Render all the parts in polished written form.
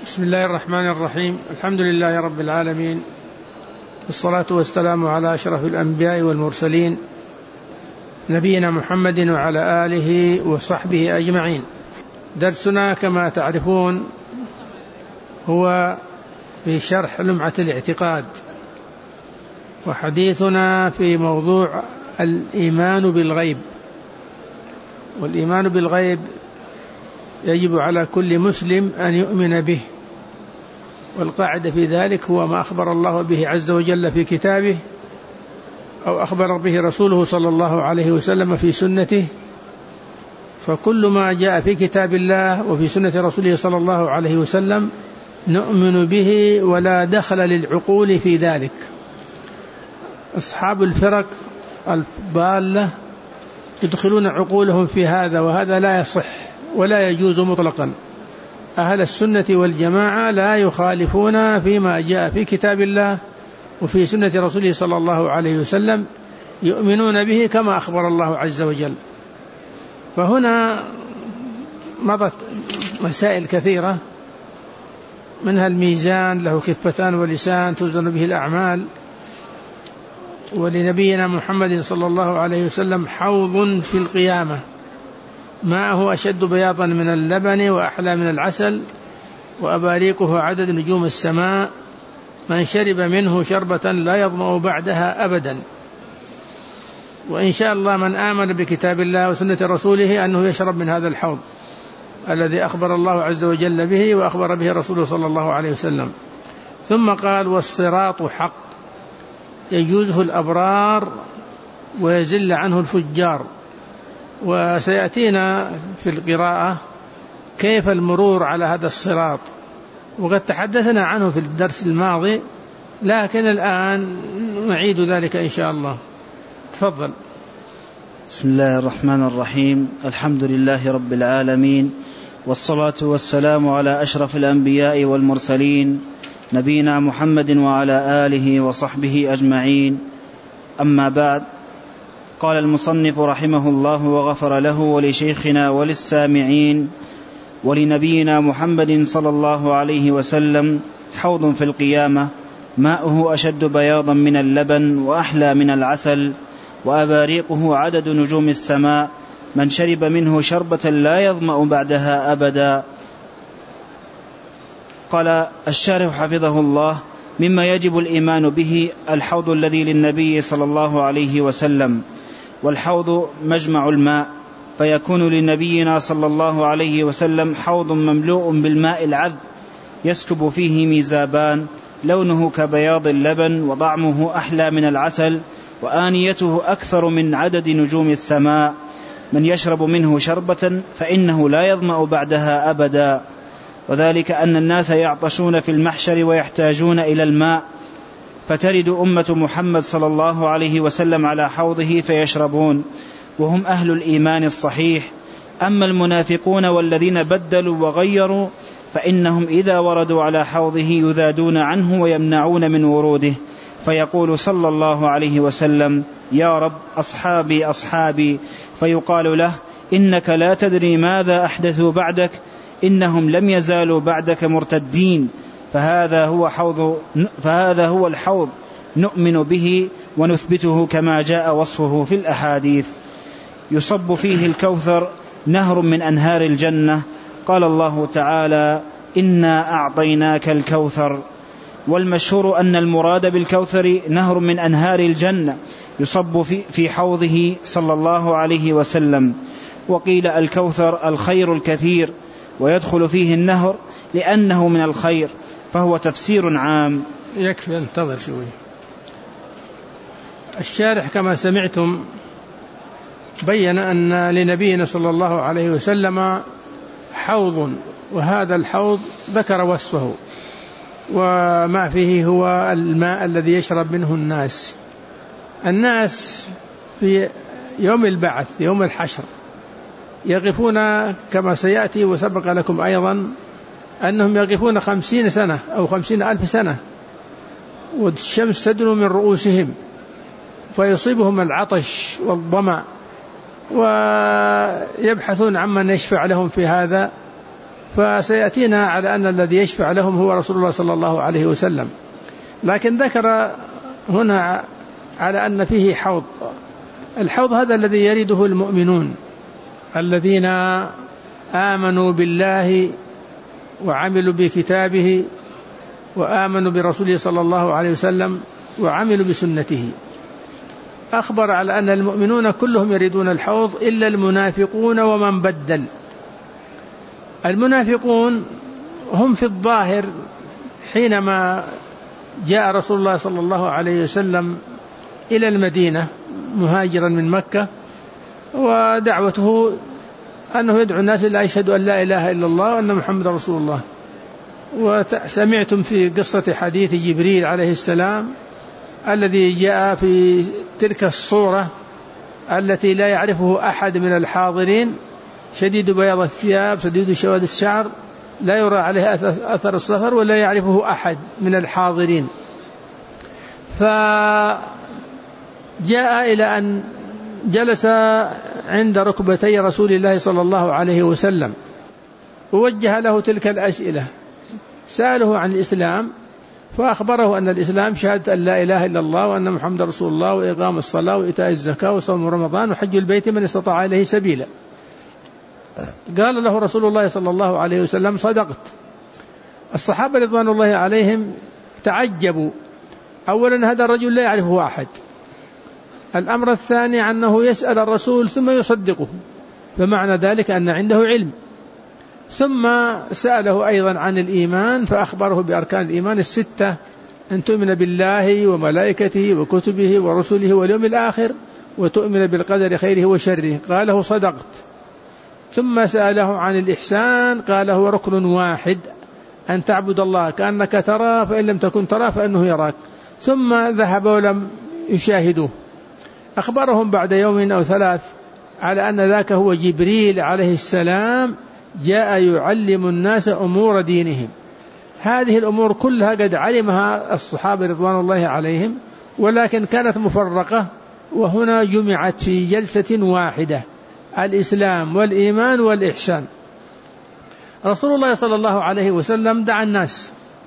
بسم الله الرحمن الرحيم. الحمد لله رب العالمين، والصلاة والسلام على أشرف الأنبياء والمرسلين نبينا محمد وعلى آله وصحبه أجمعين. درسنا كما تعرفون هو في شرح لمعة الاعتقاد، وحديثنا في موضوع الإيمان بالغيب. والإيمان بالغيب يجب على كل مسلم أن يؤمن به، والقاعدة في ذلك هو ما أخبر الله به عز وجل في كتابه أو أخبر به رسوله صلى الله عليه وسلم في سنته. فكل ما جاء في كتاب الله وفي سنة رسوله صلى الله عليه وسلم نؤمن به، ولا دخل للعقول في ذلك. أصحاب الفرق الضالة يدخلون عقولهم في هذا، وهذا لا يصح ولا يجوز مطلقا. أهل السنة والجماعة لا يخالفون فيما جاء في كتاب الله وفي سنة رسوله صلى الله عليه وسلم، يؤمنون به كما أخبر الله عز وجل. فهنا مضت مسائل كثيرة، منها الميزان له كفتان ولسان توزن به الأعمال، ولنبينا محمد صلى الله عليه وسلم حوض في القيامة ماءه أشد بياضا من اللبن وأحلى من العسل، وأباريقه عدد نجوم السماء، من شرب منه شربة لا يظمأ بعدها أبدا. وإن شاء الله من آمن بكتاب الله وسنة رسوله أنه يشرب من هذا الحوض الذي أخبر الله عز وجل به وأخبر به رسوله صلى الله عليه وسلم. ثم قال: والصراط حق يجوزه الأبرار ويزل عنه الفجار. وسيأتينا في القراءة كيف المرور على هذا الصراط، وقد تحدثنا عنه في الدرس الماضي، لكن الآن نعيد ذلك إن شاء الله. تفضل. بسم الله الرحمن الرحيم. الحمد لله رب العالمين، والصلاة والسلام على أشرف الأنبياء والمرسلين نبينا محمد وعلى آله وصحبه أجمعين. أما بعد، قال المصنف رحمه الله وغفر له ولشيخنا وللسامعين: ولنبينا محمد صلى الله عليه وسلم حوض في القيامة ماؤه أشد بياضا من اللبن وأحلى من العسل، وأباريقه عدد نجوم السماء، من شرب منه شربة لا يظمأ بعدها أبدا. قال الشارح حفظه الله: مما يجب الإيمان به الحوض الذي للنبي صلى الله عليه وسلم. والحوض مجمع الماء، فيكون لنبينا صلى الله عليه وسلم حوض مملوء بالماء العذب يسكب فيه ميزابان، لونه كبياض اللبن وطعمه أحلى من العسل، وآنيته أكثر من عدد نجوم السماء، من يشرب منه شربة فإنه لا يظمأ بعدها أبدا. وذلك أن الناس يعطشون في المحشر ويحتاجون إلى الماء، فترد أمة محمد صلى الله عليه وسلم على حوضه فيشربون، وهم أهل الإيمان الصحيح. أما المنافقون والذين بدلوا وغيروا فإنهم إذا وردوا على حوضه يذادون عنه ويمنعون من وروده، فيقول صلى الله عليه وسلم: يا رب أصحابي أصحابي، فيقال له: إنك لا تدري ماذا أحدثوا بعدك، إنهم لم يزالوا بعدك مرتدين. فهذا هو الحوض نؤمن به ونثبته كما جاء وصفه في الأحاديث. يصب فيه الكوثر، نهر من أنهار الجنة. قال الله تعالى: إنا أعطيناك الكوثر. والمشهور أن المراد بالكوثر نهر من أنهار الجنة يصب في حوضه صلى الله عليه وسلم. وقيل الكوثر الخير الكثير، ويدخل فيه النهر لأنه من الخير، فهو تفسير عام. يكفي، انتظر شوي. الشارح كما سمعتم بين أن لنبينا صلى الله عليه وسلم حوض، وهذا الحوض ذكر وصفه، وما فيه هو الماء الذي يشرب منه الناس في يوم البعث يوم الحشر، يقفون كما سيأتي وسبق لكم أيضا أنهم يقفون 50 سنة أو 50,000 سنة، والشمس تدنو من رؤوسهم، فيصيبهم العطش والظمأ، ويبحثون عمن يشفع لهم في هذا، فسيأتينا على أن الذي يشفع لهم هو رسول الله صلى الله عليه وسلم. لكن ذكر هنا على أن فيه حوض. الحوض هذا الذي يرده المؤمنون الذين آمنوا بالله وعملوا بكتابه وآمنوا برسوله صلى الله عليه وسلم وعملوا بسنته. أخبر على أن المؤمنون كلهم يريدون الحوض إلا المنافقون ومن بدل. المنافقون هم في الظاهر حينما جاء رسول الله صلى الله عليه وسلم إلى المدينة مهاجرا من مكة، ودعوته أنه يدعو الناس إلى يشهد أن لا إله إلا الله وأن محمد رسول الله. وسمعتم في قصة حديث جبريل عليه السلام الذي جاء في تلك الصورة التي لا يعرفه أحد من الحاضرين، شديد بياض الثياب شديد سواد الشعر لا يرى عليه أثر السفر ولا يعرفه أحد من الحاضرين. فجاء إلى أن جلس عند ركبتي رسول الله صلى الله عليه وسلم ووجه له تلك الأسئلة، سأله عن الإسلام فأخبره أن الإسلام شهادة أن لا إله إلا الله وأن محمد رسول الله وإقام الصلاة وإيتاء الزكاة وصوم رمضان وحج البيت من استطاع إليه سبيلا. قال له رسول الله صلى الله عليه وسلم: صدقت. الصحابة رضوان الله عليهم تعجبوا. أولا هذا الرجل لا يعرفه أحد. الأمر الثاني أنه يسأل الرسول ثم يصدقه، فمعنى ذلك أن عنده علم. ثم سأله أيضا عن الإيمان فأخبره بأركان الإيمان الستة: أن تؤمن بالله وملائكته وكتبه ورسله واليوم الآخر وتؤمن بالقدر خيره وشره. قاله: صدقت. ثم سأله عن الإحسان قال: هو ركن واحد، أن تعبد الله كأنك تراه فإن لم تكن تراه فإنه يراك. ثم ذهب ولم يشاهدوه. أخبرهم بعد يوم أو ثلاث على أن ذاك هو جبريل عليه السلام جاء يعلم الناس أمور دينهم. هذه الأمور كلها قد علمها الصحابة رضوان الله عليهم، ولكن كانت مفرقة، وهنا جمعت في جلسة واحدة: الإسلام والإيمان والإحسان. رسول الله صلى الله عليه وسلم دعا الناس.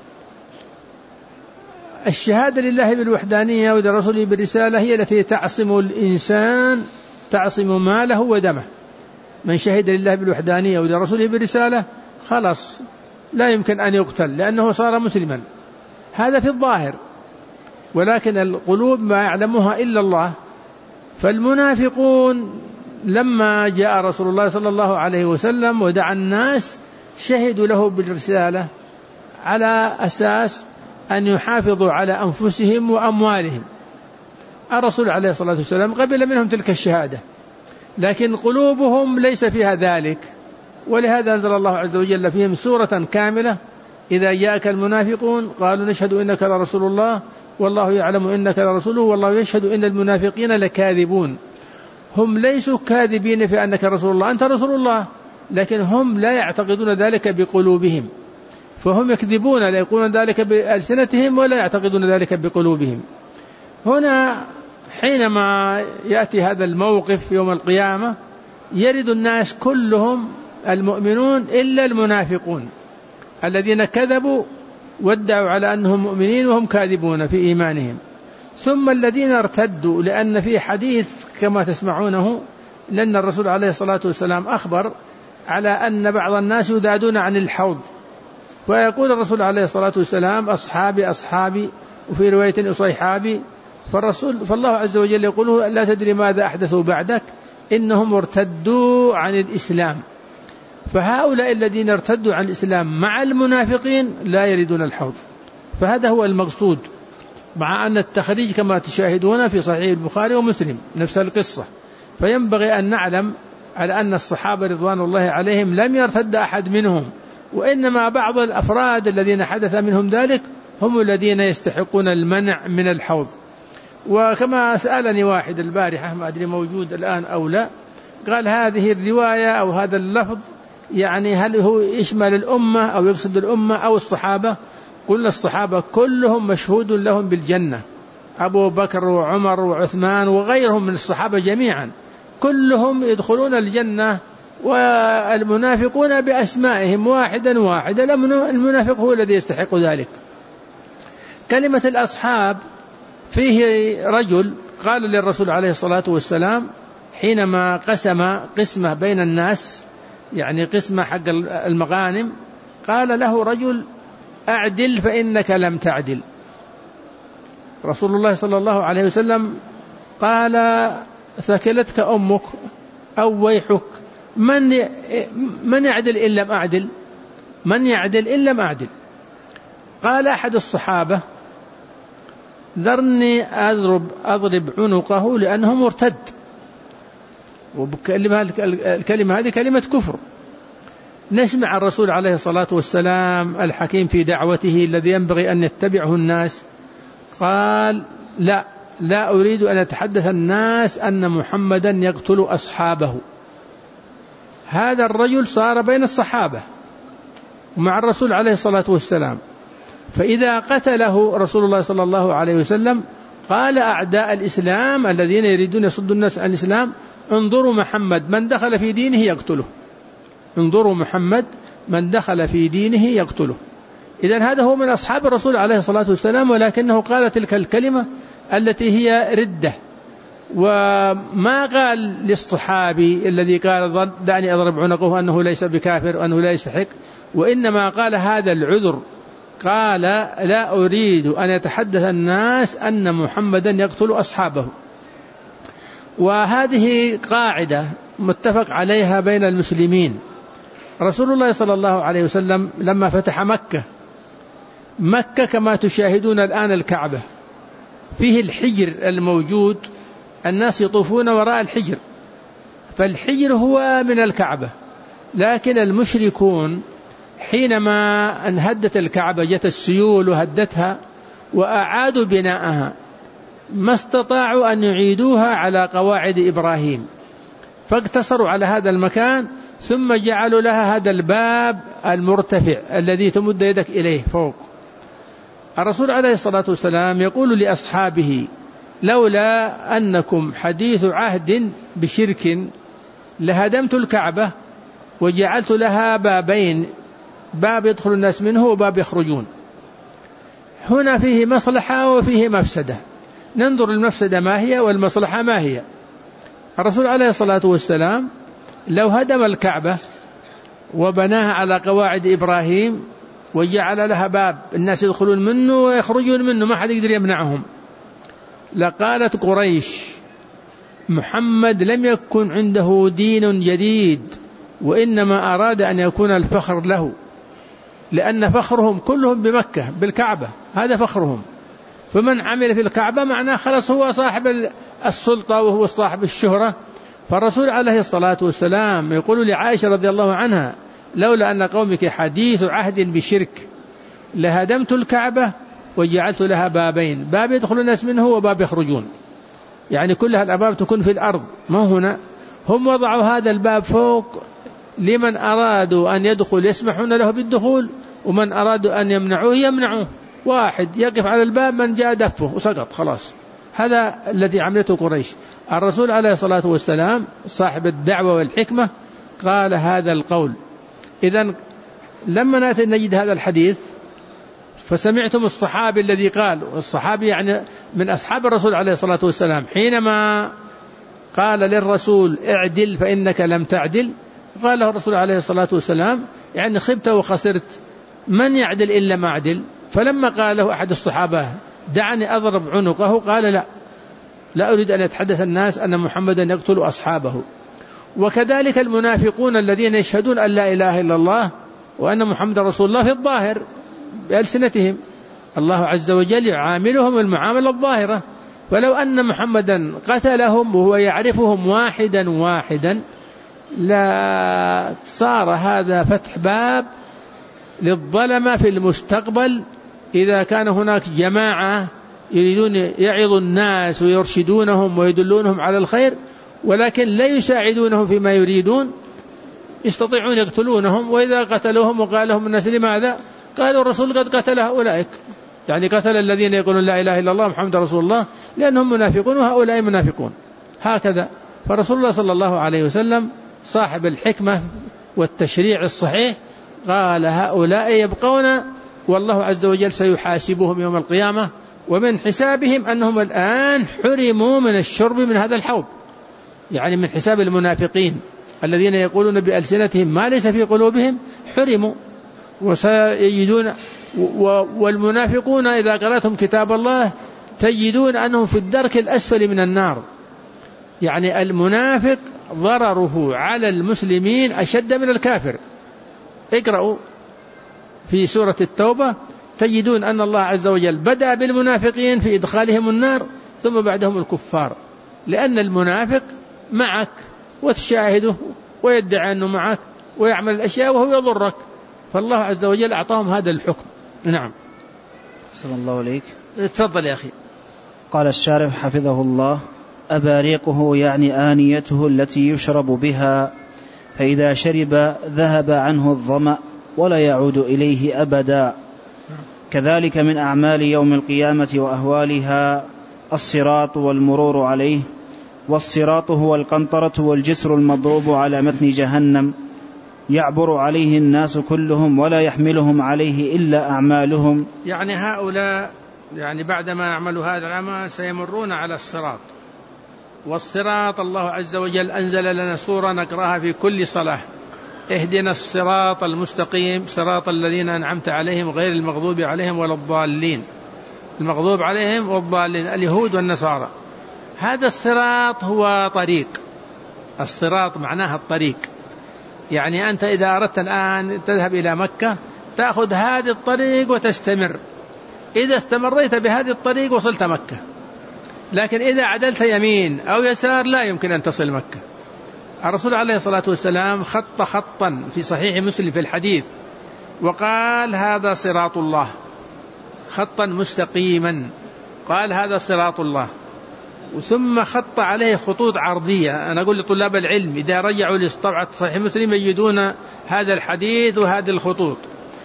الشهادة لله بالوحدانية ولرسوله بالرسالة هي التي تعصم الإنسان، تعصم ماله ودمه. من شهد لله بالوحدانية ولرسوله بالرسالة خلاص لا يمكن أن يقتل لأنه صار مسلما. هذا في الظاهر، ولكن القلوب ما يعلمها إلا الله. فالمنافقون لما جاء رسول الله صلى الله عليه وسلم ودعا الناس شهدوا له بالرسالة على أساس أن يحافظوا على أنفسهم وأموالهم. الرسول عليه الصلاة والسلام قبل منهم تلك الشهادة، لكن قلوبهم ليس فيها ذلك، ولهذا أنزل الله عز وجل فيهم سورة كاملة: إذا جاءك المنافقون قالوا نشهد إنك لرسول الله والله يعلم إنك لرسوله والله يشهد إن المنافقين لكاذبون. هم ليسوا كاذبين في أنك رسول الله، أنت رسول الله، لكن هم لا يعتقدون ذلك بقلوبهم، فهم يكذبون، لا يقولون ذلك بألسنتهم ولا يعتقدون ذلك بقلوبهم. هنا حينما يأتي هذا الموقف يوم القيامة يرد الناس كلهم المؤمنون إلا المنافقون الذين كذبوا وادعوا على أنهم مؤمنين وهم كاذبون في إيمانهم. ثم الذين ارتدوا، لأن في حديث كما تسمعونه لأن الرسول عليه الصلاة والسلام أخبر على أن بعض الناس يذادون عن الحوض، ويقول الرسول عليه الصلاة والسلام: أصحابي أصحابي، وفي رواية أصيحابي. فالله عز وجل يقول: لا تدري ماذا أحدثوا بعدك، إنهم ارتدوا عن الإسلام. فهؤلاء الذين ارتدوا عن الإسلام مع المنافقين لا يريدون الحوض. فهذا هو المقصود، مع أن التخريج كما تشاهدون في صحيح البخاري ومسلم نفس القصة. فينبغي أن نعلم على أن الصحابة رضوان الله عليهم لم يرتد أحد منهم، وإنما بعض الأفراد الذين حدث منهم ذلك هم الذين يستحقون المنع من الحوض. وكما سألني واحد البارحة، ما أدري موجود الآن أو لا، قال: هذه الرواية أو هذا اللفظ يعني هل هو يشمل الأمة أو يقصد الأمة أو الصحابة؟ قلنا الصحابة كلهم مشهود لهم بالجنة، أبو بكر وعمر وعثمان وغيرهم من الصحابة جميعا كلهم يدخلون الجنة والمنافقون بأسمائهم واحدا واحدا، المنافق هو الذي يستحق ذلك. كلمة الأصحاب فيه رجل قال للرسول عليه الصلاة والسلام حينما قسم قسمة بين الناس، يعني قسمة حق المغانم، قال له رجل: أعدل فإنك لم تعدل. رسول الله صلى الله عليه وسلم قال: ثكلتك أمك أو ويحك، من يعدل إن لم أعدل؟ من يعدل إن لم أعدل؟ قال أحد الصحابة: ذرني أضرب عنقه لأنه مرتد. الكلمة هذه كلمة كفر. نسمع الرسول عليه الصلاة والسلام الحكيم في دعوته الذي ينبغي أن يتبعه الناس، قال: لا أريد أن يتحدث الناس أن محمدا يقتل أصحابه. هذا الرجل صار بين الصحابة ومع الرسول عليه الصلاة والسلام، فإذا قتله رسول الله صلى الله عليه وسلم قال أعداء الإسلام الذين يريدون يصدوا الناس عن الإسلام: انظروا محمد من دخل في دينه يقتله، انظروا محمد من دخل في دينه يقتله. إذن هذا هو من أصحاب الرسول عليه الصلاة والسلام، ولكنه قال تلك الكلمة التي هي ردة، وما قال للصحابي الذي قال: دعني أضرب عنقه أنه ليس بكافر وأنه لا يستحق، وإنما قال هذا العذر، قال: لا أريد أن يتحدث الناس أن محمدا يقتل أصحابه. وهذه قاعدة متفق عليها بين المسلمين. رسول الله صلى الله عليه وسلم لما فتح مكة كما تشاهدون الآن الكعبة فيه الحجر الموجود، الناس يطوفون وراء الحجر، فالحجر هو من الكعبة. لكن المشركون حينما انهدت الكعبة جت السيول وهدتها وأعادوا بناءها، ما استطاعوا أن يعيدوها على قواعد إبراهيم، فاقتصروا على هذا المكان، ثم جعلوا لها هذا الباب المرتفع الذي تمد يدك إليه فوق. الرسول عليه الصلاة والسلام يقول لأصحابه: لولا أنكم حديث عهد بشرك لهدمت الكعبة وجعلت لها بابين، باب يدخل الناس منه وباب يخرجون. هنا فيه مصلحة وفيه مفسدة، ننظر المفسدة ما هي والمصلحة ما هي. الرسول عليه الصلاة والسلام لو هدم الكعبة وبناها على قواعد إبراهيم وجعل لها باب الناس يدخلون منه ويخرجون منه ما حد يقدر يمنعهم، لقالت قريش: محمد لم يكن عنده دين جديد، وإنما أراد أن يكون الفخر له، لأن فخرهم كلهم بمكة بالكعبة، هذا فخرهم. فمن عمل في الكعبة معناه خلص هو صاحب السلطة وهو صاحب الشهرة. فالرسول عليه الصلاة والسلام يقول لعائشة رضي الله عنها: لولا أن قومك حديث عهد بشرك لهدمت الكعبة وجعلت لها بابين، باب يدخل الناس منه وباب يخرجون، يعني كلها الأبواب تكون في الأرض ما هنا. هم وضعوا هذا الباب فوق لمن أرادوا أن يدخل يسمحون له بالدخول، ومن أرادوا أن يمنعوه يمنعوه، واحد يقف على الباب من جاء دفه وسقط خلاص. هذا الذي عملته قريش. الرسول عليه الصلاة والسلام صاحب الدعوة والحكمة قال هذا القول. إذن لما نأتي نجد هذا الحديث فسمعتم الصحابي الذي قال، والصحابي يعني من أصحاب الرسول عليه الصلاة والسلام، حينما قال للرسول: اعدل فإنك لم تعدل، قال له الرسول عليه الصلاة والسلام: يعني خبت وخسرت، من يعدل إلا ما عدل. فلما قال له أحد الصحابة: دعني أضرب عنقه، قال: لا أريد أن يتحدث الناس أن محمدا يقتل أصحابه. وكذلك المنافقون الذين يشهدون أن لا إله إلا الله وأن محمد رسول الله في الظاهر بألسنتهم، الله عز وجل يعاملهم المعاملة الظاهرة. فلو أن محمدا قتلهم وهو يعرفهم واحدا واحدا لا صار هذا فتح باب للظلمة في المستقبل، إذا كان هناك جماعة يريدون يعظوا الناس ويرشدونهم ويدلونهم على الخير ولكن لا يساعدونهم فيما يريدون، يستطيعون يقتلونهم. وإذا قتلوهم وقال لهم الناس: لماذا؟ قالوا: الرسول قد قتل هؤلاء، يعني قتل الذين يقولون لا إله إلا الله محمد رسول الله، لأنهم منافقون وهؤلاء منافقون. هكذا. فرسول الله صلى الله عليه وسلم صاحب الحكمة والتشريع الصحيح قال هؤلاء يبقون والله عز وجل سيحاسبهم يوم القيامة، ومن حسابهم أنهم الآن حرموا من الشرب من هذا الحوض، يعني من حساب المنافقين الذين يقولون بألسنتهم ما ليس في قلوبهم حرموا وسيجدون. والمنافقون إذا قرأتم كتاب الله تجدون أنهم في الدرك الأسفل من النار، يعني المنافق ضرره على المسلمين أشد من الكافر. اقرأوا في سورة التوبة تجدون أن الله عز وجل بدأ بالمنافقين في إدخالهم النار ثم بعدهم الكفار، لأن المنافق معك وتشاهده ويدعي أنه معك ويعمل الأشياء وهو يضرك، فالله عز وجل أعطاهم هذا الحكم. نعم. صلى الله عليك. تفضل يا أخي. قال الشارح حفظه الله: أباريقه يعني آنيته التي يشرب بها، فإذا شرب ذهب عنه الظمأ ولا يعود إليه أبدا. كذلك من أعمال يوم القيامة وأهوالها الصراط والمرور عليه، والصراط هو القنطرة والجسر المضروب على متن جهنم، يعبر عليه الناس كلهم ولا يحملهم عليه إلا أعمالهم. يعني هؤلاء يعني بعدما يعملوا هذا العمل سيمرون على الصراط، والصراط الله عز وجل أنزل لنا سورة نقرأها في كل صلاة: اهدنا الصراط المستقيم صراط الذين أنعمت عليهم غير المغضوب عليهم ولا الضالين. المغضوب عليهم والضالين اليهود والنصارى. هذا الصراط هو طريق، الصراط معناها الطريق، يعني أنت إذا أردت الآن تذهب إلى مكة تأخذ هذه الطريق وتستمر، إذا استمريت بهذه الطريق وصلت مكة، لكن إذا عدلت يمين أو يسار لا يمكن أن تصل مكة. الرسول عليه الصلاة والسلام خط خطا في صحيح مسلم في الحديث وقال هذا صراط الله، خطا مستقيما، قال هذا صراط الله، ثم خط عليه خطوط عرضية. أنا أقول لطلاب العلم إذا رجعوا لطبعة صحيح مسلم يجدون هذا الحديث وهذه الخطوط.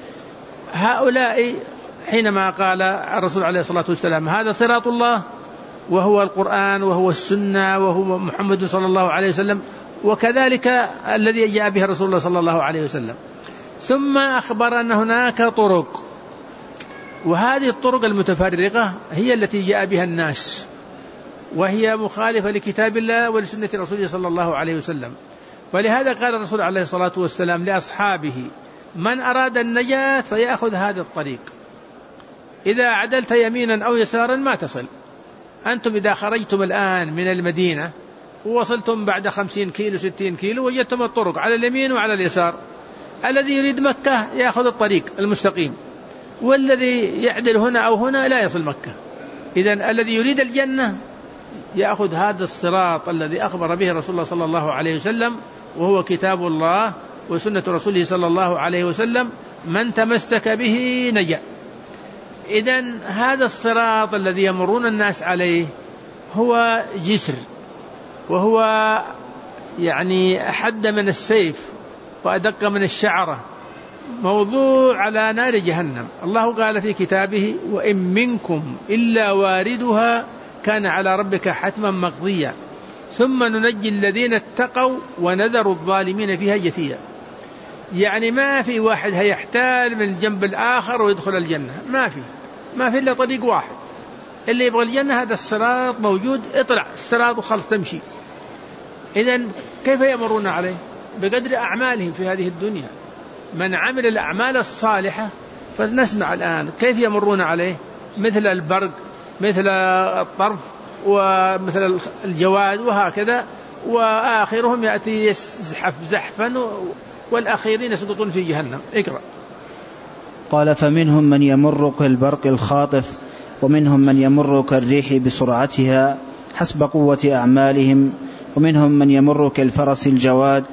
هؤلاء حينما قال الرسول عليه الصلاة والسلام هذا صراط الله وهو القرآن وهو السنة وهو محمد صلى الله عليه وسلم، وكذلك الذي جاء به رسول الله صلى الله عليه وسلم، ثم أخبر أن هناك طرق، وهذه الطرق المتفرقة هي التي جاء بها الناس، وهي مخالفة لكتاب الله ولسنة رسوله صلى الله عليه وسلم. فلهذا قال الرسول عليه الصلاة والسلام لأصحابه: من أراد النجاة فيأخذ هذا الطريق، إذا عدلت يمينا أو يسارا ما تصل. أنتم إذا خرجتم الآن من المدينة ووصلتم بعد 50 كيلو 60 كيلو وجدتم الطرق على اليمين وعلى اليسار، الذي يريد مكة يأخذ الطريق المستقيم، والذي يعدل هنا أو هنا لا يصل مكة. إذن الذي يريد الجنة يأخذ هذا الصراط الذي أخبر به رسول الله صلى الله عليه وسلم، وهو كتاب الله وسنة رسوله صلى الله عليه وسلم، من تمسك به نجا. إذن هذا الصراط الذي يمرون الناس عليه هو جسر، وهو يعني أحد من السيف وأدق من الشعرة، موضوع على نار جهنم. الله قال في كتابه: وإن منكم إلا واردها كان على ربك حتما مقضيا ثم ننجي الذين اتقوا ونذر الظالمين فيها جثيا. يعني ما في واحد هيحتال من الجنب الآخر ويدخل الجنة، ما في إلا طريق واحد، اللي يبغى الجنة هذا الصراط موجود، اطلع الصراط وخلص تمشي. إذن كيف يمرون عليه؟ بقدر أعمالهم في هذه الدنيا. من عمل الأعمال الصالحة فنسمع الآن كيف يمرون عليه، مثل البرق، مثل الطرف، ومثل الجواد، وهكذا، وآخرهم يأتي يزحف زحفا والأخيرين يسقطون في جهنم. اقرأ. قال: فمنهم من يمر كالبرق الخاطف، ومنهم من يمر كالريح بسرعتها حسب قوة أعمالهم، ومنهم من يمر كالفارس الجواد،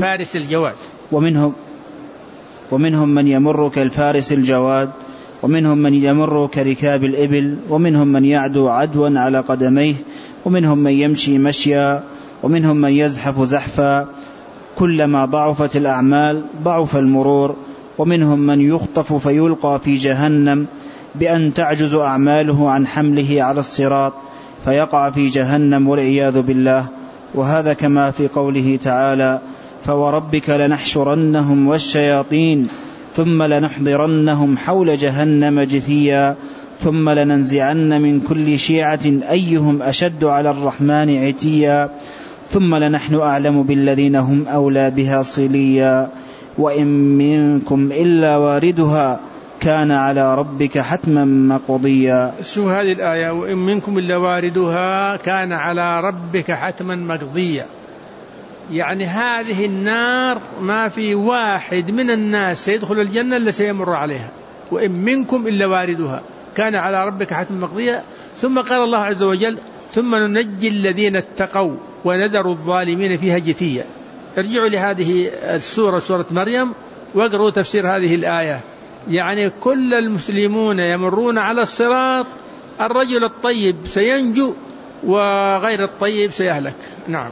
ومنهم من يمر كالفارس الجواد، ومنهم من يمر كركاب الإبل، ومنهم من يعدو عدوا على قدميه، ومنهم من يمشي مشيا، ومنهم من يزحف زحفا. كلما ضعفت الأعمال ضعف المرور. ومنهم من يخطف فيلقى في جهنم بأن تعجز أعماله عن حمله على الصراط فيقع في جهنم والعياذ بالله. وهذا كما في قوله تعالى: فوربك لنحشرنهم والشياطين ثم لنحضرنهم حول جهنم جثيا ثم لننزعن من كل شيعة أيهم أشد على الرحمن عتيا ثم لنحن أعلم بالذين هم أولى بها صليا وإن منكم إلا واردها كان على ربك حتما مقضيا. شو هذه الآية؟ وإن منكم إلا واردها كان على ربك حتما مقضيا. يعني هذه النار ما في واحد من الناس سيدخل الجنة إلا سيمر عليها. وإن منكم إلا واردها كان على ربك حتما مقضيا. ثم قال الله عز وجل ثم ننجي الذين اتقوا ونذر الظالمين فيها جثيا. ارجعوا لهذه السورة، سورة مريم، واقرأوا تفسير هذه الآية. يعني كل المسلمون يمرون على الصراط، الرجل الطيب سينجو وغير الطيب سيهلك. نعم.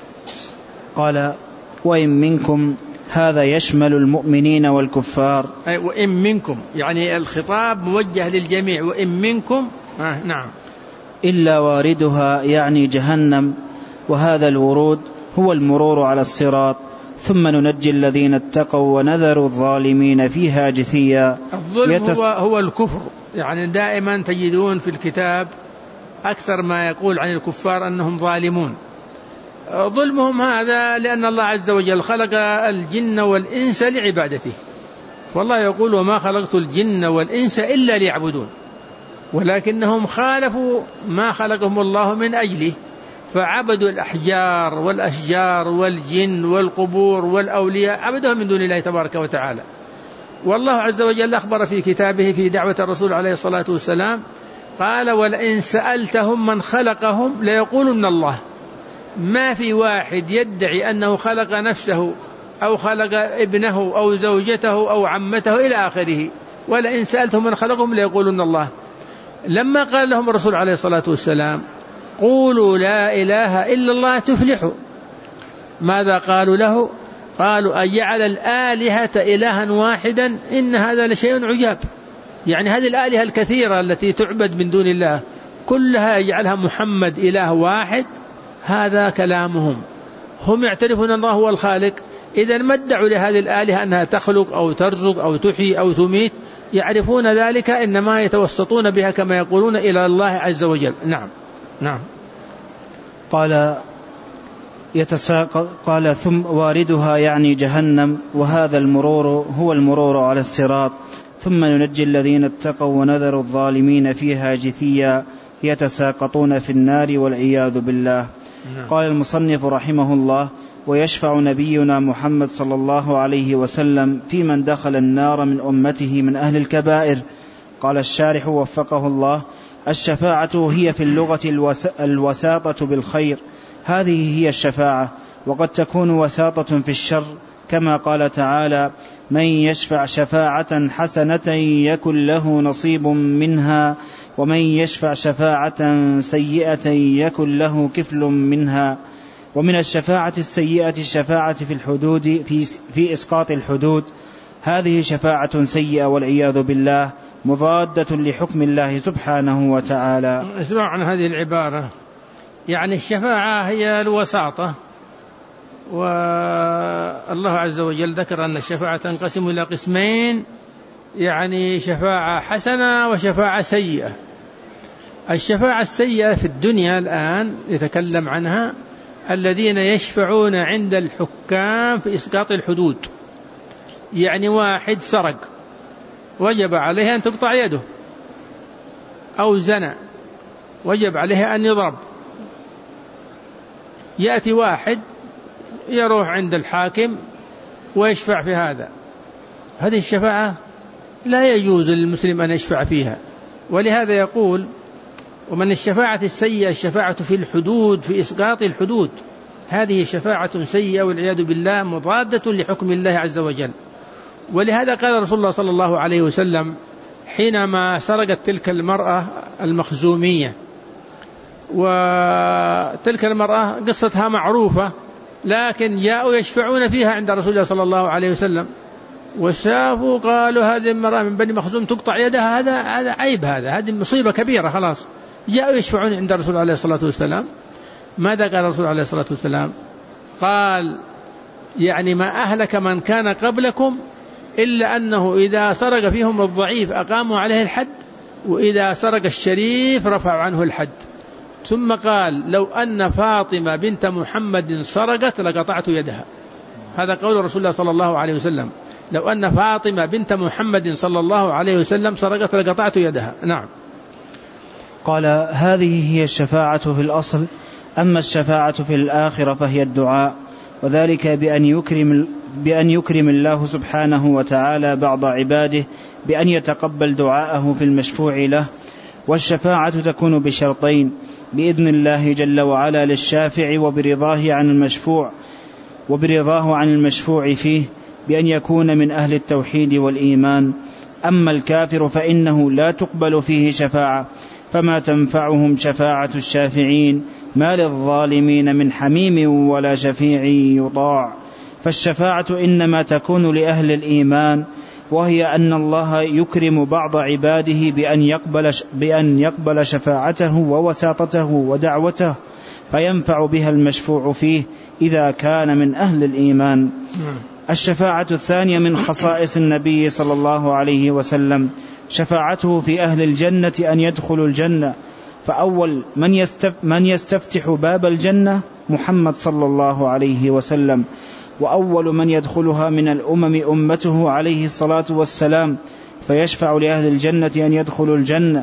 قال وإن منكم هذا يشمل المؤمنين والكفار. أي وإن منكم يعني الخطاب موجه للجميع. وإن منكم نعم. إلا واردها يعني جهنم، وهذا الورود هو المرور على الصراط. ثم ننجي الذين اتقوا ونذر الظالمين فيها جثيا. الظلم هو الكفر. يعني دائما تجدون في الكتاب أكثر ما يقول عن الكفار أنهم ظالمون. ظلمهم هذا لأن الله عز وجل خلق الجن والإنس لعبادته، والله يقول وما خلقت الجن والإنس إلا ليعبدون، ولكنهم خالفوا ما خلقهم الله من أجله، فعبدوا الأحجار والأشجار والجن والقبور والأولياء، عبدهم من دون الله تبارك وتعالى. والله عز وجل أخبر في كتابه في دعوة الرسول عليه الصلاة والسلام قال ولئن سألتهم من خلقهم ليقولن الله. ما في واحد يدعي أنه خلق نفسه أو خلق ابنه أو زوجته أو عمته إلى آخره. ولئن سألتهم من خلقهم ليقولن الله. لما قال لهم الرسول عليه الصلاة والسلام قولوا لا إله إلا الله تفلحوا، ماذا قالوا له؟ قالوا أجعل الآلهة إلها واحدا إن هذا لشيء عجاب. يعني هذه الآلهة الكثيرة التي تعبد من دون الله كلها يجعلها محمد إله واحد، هذا كلامهم. هم يعترفون أن الله هو الخالق، إذا ما ادعوا لهذه الآلهة أنها تخلق أو ترزق أو تحيي أو تميت، يعرفون ذلك إنما يتوسطون بها كما يقولون إلى الله عز وجل. نعم. نعم. قال ثم واردها يعني جهنم، وهذا المرور هو المرور على الصراط. ثم ننجي الذين اتقوا ونذر الظالمين فيها جثيا يتساقطون في النار والعياذ بالله. قال المصنف رحمه الله ويشفع نبينا محمد صلى الله عليه وسلم في من دخل النار من أمته من أهل الكبائر. قال الشارح وفقه الله الشفاعة هي في اللغة الوساطة بالخير، هذه هي الشفاعة، وقد تكون وساطة في الشر كما قال تعالى من يشفع شفاعة حسنة يكن له نصيب منها ومن يشفع شفاعة سيئة يكن له كفل منها. ومن الشفاعة السيئة الشفاعة في الحدود في إسقاط الحدود، هذه شفاعة سيئة والعياذ بالله مضادة لحكم الله سبحانه وتعالى. اسمع عن هذه العبارة، يعني الشفاعة هي الوساطة، والله عز وجل ذكر أن الشفاعة تنقسم إلى قسمين، يعني شفاعة حسنة وشفاعة سيئة. الشفاعة السيئة في الدنيا الآن يتكلم عنها الذين يشفعون عند الحكام في إسقاط الحدود، يعني واحد سرق وجب عليه أن تقطع يده، أو زنى وجب عليه أن يضرب، يأتي واحد يروح عند الحاكم ويشفع في هذا، هذه الشفاعة لا يجوز للمسلم أن يشفع فيها. ولهذا يقول ومن الشفاعة السيئة الشفاعة في الحدود في إسقاط الحدود، هذه شفاعة سيئة والعياذ بالله مضادة لحكم الله عز وجل. ولهذا قال رسول الله صلى الله عليه وسلم حينما سرقت تلك المرأة المخزومية، وتلك المرأة قصتها معروفة، لكن جاءوا يشفعون فيها عند رسول الله صلى الله عليه وسلم وشافوا قالوا هذه المرأة من بني مخزوم تقطع يدها، هذا عيب، هذه مصيبة كبيرة خلاص. جاءوا يشفعون عند رسول الله عليه الصلاة والسلام، ماذا قال رسول الله عليه الصلاة والسلام؟ قال يعني ما أهلك من كان قبلكم إلا أنه إذا سرق فيهم الضعيف أقاموا عليه الحد، وإذا سرق الشريف رفعوا عنه الحد. ثم قال لو أن فاطمة بنت محمد سرقت لقطعت يدها. هذا قول رسول الله صلى الله عليه وسلم، لو أن فاطمة بنت محمد صلى الله عليه وسلم سرقت لقطعت يدها. نعم. قال هذه هي الشفاعة في الأصل، أما الشفاعة في الآخرة فهي الدعاء، وذلك بأن يكرم الله سبحانه وتعالى بعض عباده بأن يتقبل دعاءه في المشفوع له. والشفاعة تكون بشرطين: بإذن الله جل وعلا للشافع وبرضاه عن المشفوع فيه، بأن يكون من أهل التوحيد والإيمان. أما الكافر فإنه لا تقبل فيه شفاعة، فما تنفعهم شفاعة الشافعين، ما للظالمين من حميم ولا شفيع يطاع. فالشفاعة إنما تكون لأهل الإيمان، وهي أن الله يكرم بعض عباده بأن يقبل شفاعته ووساطته ودعوته، فينفع بها المشفوع فيه إذا كان من أهل الإيمان. الشفاعة الثانية من خصائص النبي صلى الله عليه وسلم شفاعته في أهل الجنة أن يدخلوا الجنة. فأول من يستفتح باب الجنة محمد صلى الله عليه وسلم، وأول من يدخلها من الأمم أمته عليه الصلاة والسلام، فيشفع لأهل الجنة أن يدخلوا الجنة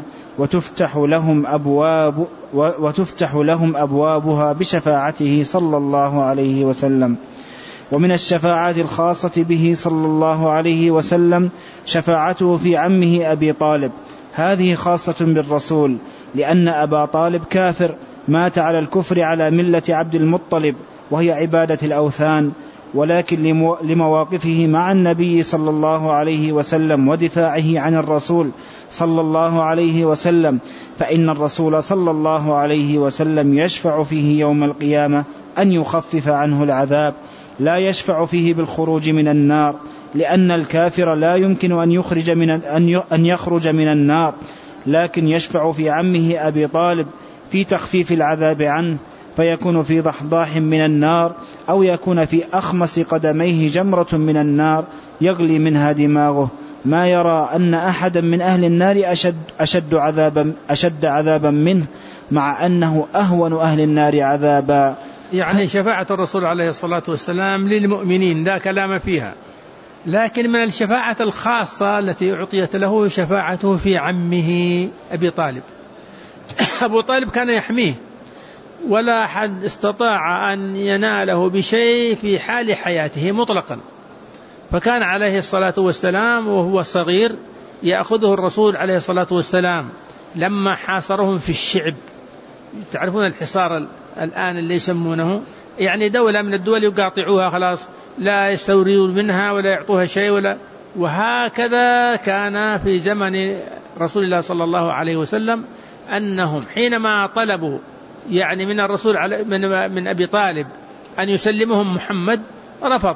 وتفتح لهم أبوابها بشفاعته صلى الله عليه وسلم. ومن الشفاعات الخاصة به صلى الله عليه وسلم شفاعته في عمه أبي طالب، هذه خاصة بالرسول، لأن أبا طالب كافر مات على الكفر على ملة عبد المطلب وهي عبادة الأوثان، ولكن لمواقفه مع النبي صلى الله عليه وسلم ودفاعه عن الرسول صلى الله عليه وسلم، فإن الرسول صلى الله عليه وسلم يشفع فيه يوم القيامة أن يخفف عنه العذاب، لا يشفع فيه بالخروج من النار، لأن الكافر لا يمكن أن يخرج من النار، لكن يشفع في عمه أبي طالب في تخفيف العذاب عنه، فيكون في ضحضاح من النار، أو يكون في أخمص قدميه جمرة من النار يغلي منها دماغه، ما يرى أن أحدا من أهل النار أشد عذابا منه، مع أنه أهون أهل النار عذابا. يعني شفاعة الرسول عليه الصلاة والسلام للمؤمنين لا كلام فيها، لكن من الشفاعة الخاصة التي أعطيت له شفاعته في عمه أبي طالب. أبو طالب كان يحميه، ولا أحد استطاع أن يناله بشيء في حال حياته مطلقا، فكان عليه الصلاة والسلام وهو صغير يأخذه الرسول عليه الصلاة والسلام لما حاصرهم في الشعب. تعرفون الحصار الآن اللي يسمونه، يعني دولة من الدول يقاطعوها خلاص، لا يستوردون منها ولا يعطوها شيء وهكذا كان في زمن رسول الله صلى الله عليه وسلم، أنهم حينما طلبوا يعني من الرسول من أبي طالب أن يسلمهم محمد رفض،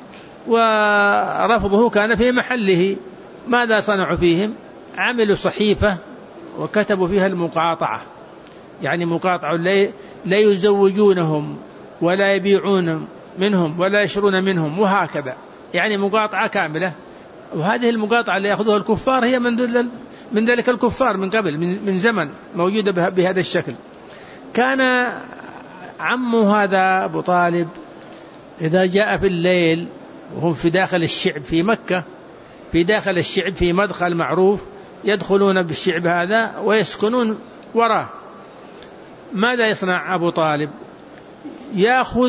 ورفضه كان في محله. ماذا صنعوا فيهم؟ عملوا صحيفة وكتبوا فيها المقاطعة، يعني مقاطعة لا يزوجونهم ولا يبيعون منهم ولا يشرون منهم، وهكذا يعني مقاطعة كاملة. وهذه المقاطعة اللي يأخذها الكفار هي من ذلك الكفار من قبل، من زمن موجودة بهذا الشكل. كان عمه هذا أبو طالب إذا جاء في الليل وهم في داخل الشعب في مكة، في داخل الشعب في مدخل معروف، يدخلون بالشعب هذا ويسكنون وراه. ماذا يصنع أبو طالب؟ يأخذ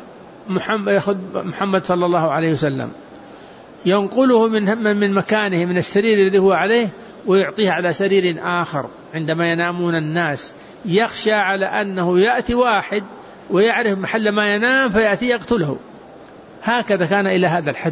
محمد صلى الله عليه وسلم، ينقله من مكانه من السرير الذي هو عليه ويعطيه على سرير آخر عندما ينامون الناس، يخشى على أنه يأتي واحد ويعرف محل ما ينام فيأتي يقتله. هكذا كان إلى هذا الحد.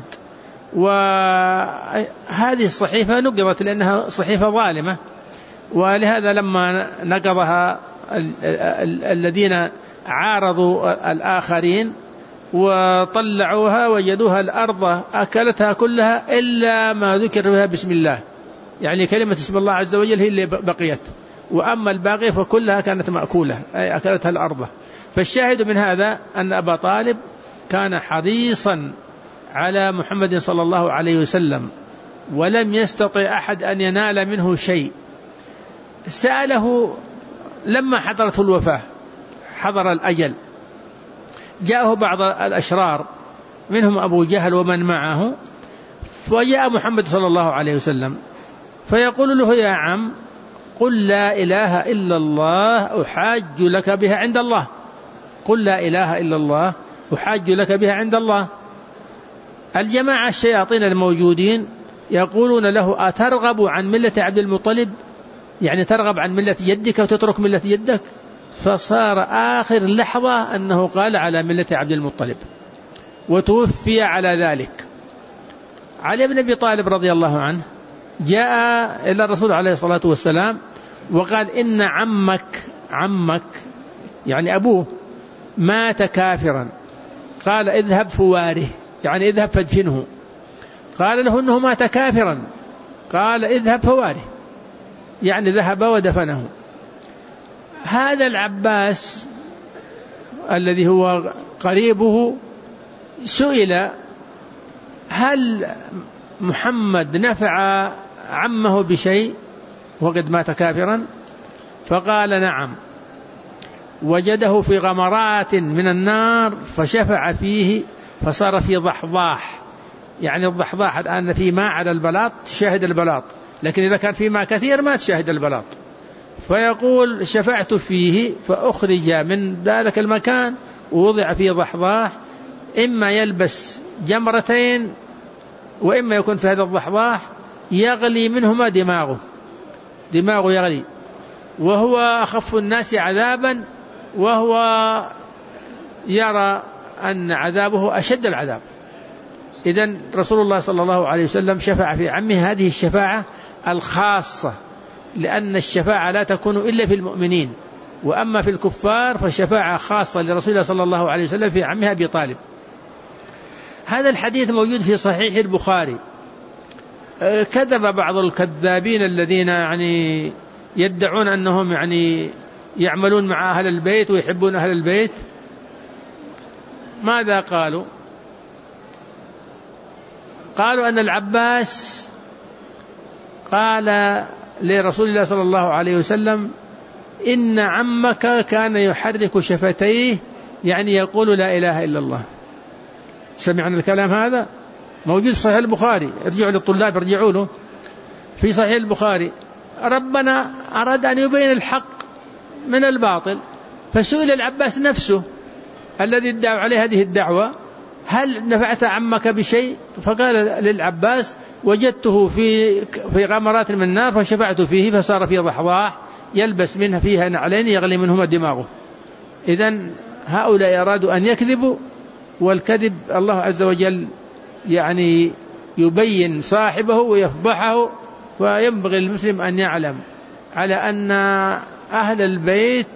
وهذه الصحيفة نقضت لأنها صحيفة ظالمة، ولهذا لما نقضها الذين عارضوا الآخرين وطلعوها وجدوها الأرض أكلتها كلها إلا ما ذكر بها بسم الله، يعني كلمة اسم الله عز وجل هي اللي بقيت، وأما الباقي فكلها كانت مأكولة، أي أكلتها الأرض. فالشاهد من هذا أن أبا طالب كان حريصا على محمد صلى الله عليه وسلم ولم يستطع أحد أن ينال منه شيء، سأله لما حضرته الوفاة، حضر الأجل، جاءه بعض الأشرار منهم أبو جهل ومن معه، فجاء محمد صلى الله عليه وسلم فيقول له: يا عم، قل لا إله إلا الله أحاج لك بها عند الله، قل لا إله إلا الله أحاج لك بها عند الله. الجماعة الشياطين الموجودين يقولون له: أترغب عن ملة عبد المطلب؟ يعني ترغب عن ملة جدك وتترك ملة جدك؟ فصار آخر لحظة أنه قال على ملة عبد المطلب، وتوفي على ذلك. علي بن أبي طالب رضي الله عنه جاء إلى الرسول عليه الصلاة والسلام وقال: إن عمك يعني أبوه مات كافرا. قال: اذهب فواره، يعني اذهب فادفنه. قال له: إنه مات كافرا. قال: اذهب فواره، يعني ذهب ودفنه. هذا العباس الذي هو قريبه سئل: هل محمد نفع عمه بشيء وقد مات كافرا؟ فقال: نعم، وجده في غمرات من النار فشفع فيه فصار في ضحضاح. يعني الضحضاح الآن في ماء على البلاط تشاهد البلاط، لكن إذا كان في ماء كثير ما تشاهد البلاط. فيقول: شفعت فيه فأخرج من ذلك المكان ووضع فيه ضحضاح، إما يلبس جمرتين وإما يكون في هذا الضحضاح يغلي منهما دماغه يغلي، وهو أخف الناس عذابا، وهو يرى أن عذابه أشد العذاب. إذن رسول الله صلى الله عليه وسلم شفع في عمه هذه الشفاعة الخاصة، لأن الشفاعة لا تكون إلا في المؤمنين، وأما في الكفار فالشفاعة خاصة لرسول الله صلى الله عليه وسلم في عمه أبي طالب. هذا الحديث موجود في صحيح البخاري. كذب بعض الكذابين الذين يعني يدعون أنهم يعني يعملون مع أهل البيت ويحبون أهل البيت. ماذا قالوا؟ قالوا أن العباس قال لرسول الله صلى الله عليه وسلم: إن عمك كان يحرك شفتيه، يعني يقول لا إله إلا الله. سمعنا الكلام هذا موجود في صحيح البخاري، ارجعوا للطلاب ارجعوا له في صحيح البخاري. ربنا أراد أن يبين الحق من الباطل، فسئل العباس نفسه الذي ادعوا عليه هذه الدعوة: هل نفعت عمك بشيء؟ فقال للعباس: وجدته في غمرات من النار فشفعت فيه فصار في ضحضاح يلبس منها فيها نعلين يغلي منهما دماغه. إذن هؤلاء أرادوا أن يكذبوا، والكذب الله عز وجل يعني يبين صاحبه ويفضحه. وينبغي المسلم أن يعلم على أن أهل البيت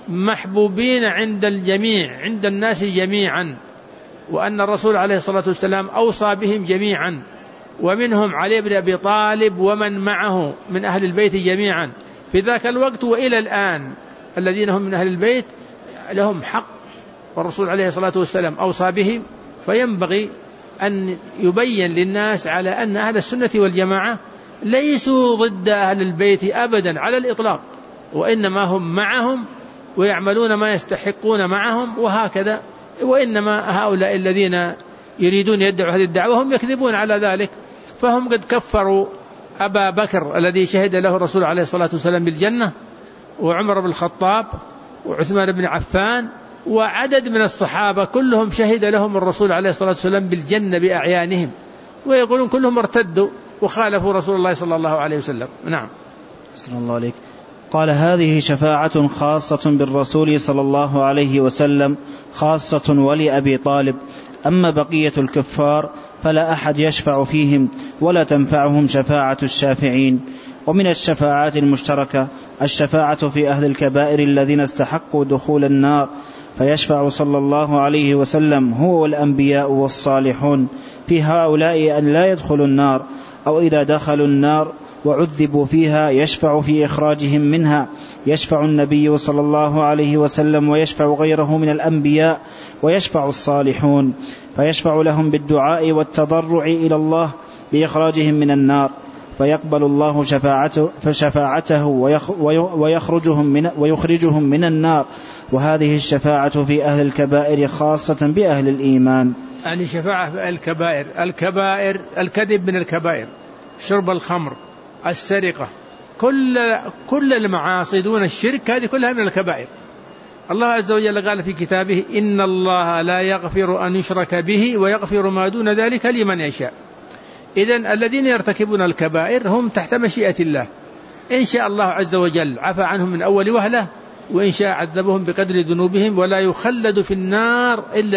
محبوبين عند الجميع، عند الناس جميعا، وأن الرسول عليه الصلاة والسلام أوصى بهم جميعا، ومنهم علي بن أبي طالب ومن معه من أهل البيت جميعا في ذاك الوقت وإلى الآن. الذين هم من أهل البيت لهم حق، والرسول عليه الصلاة والسلام أوصى بهم. فينبغي أن يبين للناس على أن أهل السنة والجماعة ليسوا ضد أهل البيت أبدا على الإطلاق، وإنما هم معهم ويعملون ما يستحقون معهم وهكذا. وإنما هؤلاء الذين يريدون يدعوا هذه الدعوة هم يكذبون على ذلك، فهم قد كفروا أبا بكر الذي شهد له الرسول عليه الصلاة والسلام بالجنة، وعمر بن الخطاب، وعثمان بن عفان، وعدد من الصحابة كلهم شهد لهم الرسول عليه الصلاة والسلام بالجنة بأعيانهم، ويقولون كلهم ارتدوا وخالفوا رسول الله صلى الله عليه وسلم. نعم. صلى الله عليك. قال: هذه شفاعة خاصة بالرسول صلى الله عليه وسلم، خاصة ولأبي طالب، أما بقية الكفار فلا أحد يشفع فيهم ولا تنفعهم شفاعة الشافعين. ومن الشفاعات المشتركة الشفاعة في أهل الكبائر الذين استحقوا دخول النار، فيشفع صلى الله عليه وسلم هو والأنبياء والصالحون في هؤلاء أن لا يدخلوا النار، أو إذا دخلوا النار وعذبوا فيها يشفع في إخراجهم منها، يشفع النبي صلى الله عليه وسلم ويشفع غيره من الأنبياء ويشفع الصالحون، فيشفع لهم بالدعاء والتضرع إلى الله بإخراجهم من النار، فيقبل الله شفاعته ويخرجهم من النار. وهذه الشفاعة في أهل الكبائر خاصة بأهل الإيمان. يعني شفاعة في الكبائر، الكذب من الكبائر، شرب الخمر، السرقة، كل المعاصي دون الشرك هذه كلها من الكبائر. الله عز وجل قال في كتابه: إن الله لا يغفر أن يشرك به ويغفر ما دون ذلك لمن يشاء. إذن الذين يرتكبون الكبائر هم تحت مشيئة الله، إن شاء الله عز وجل عفى عنهم من أول وهلة، وإن شاء عذبهم بقدر ذنوبهم، ولا يخلد في النار إلا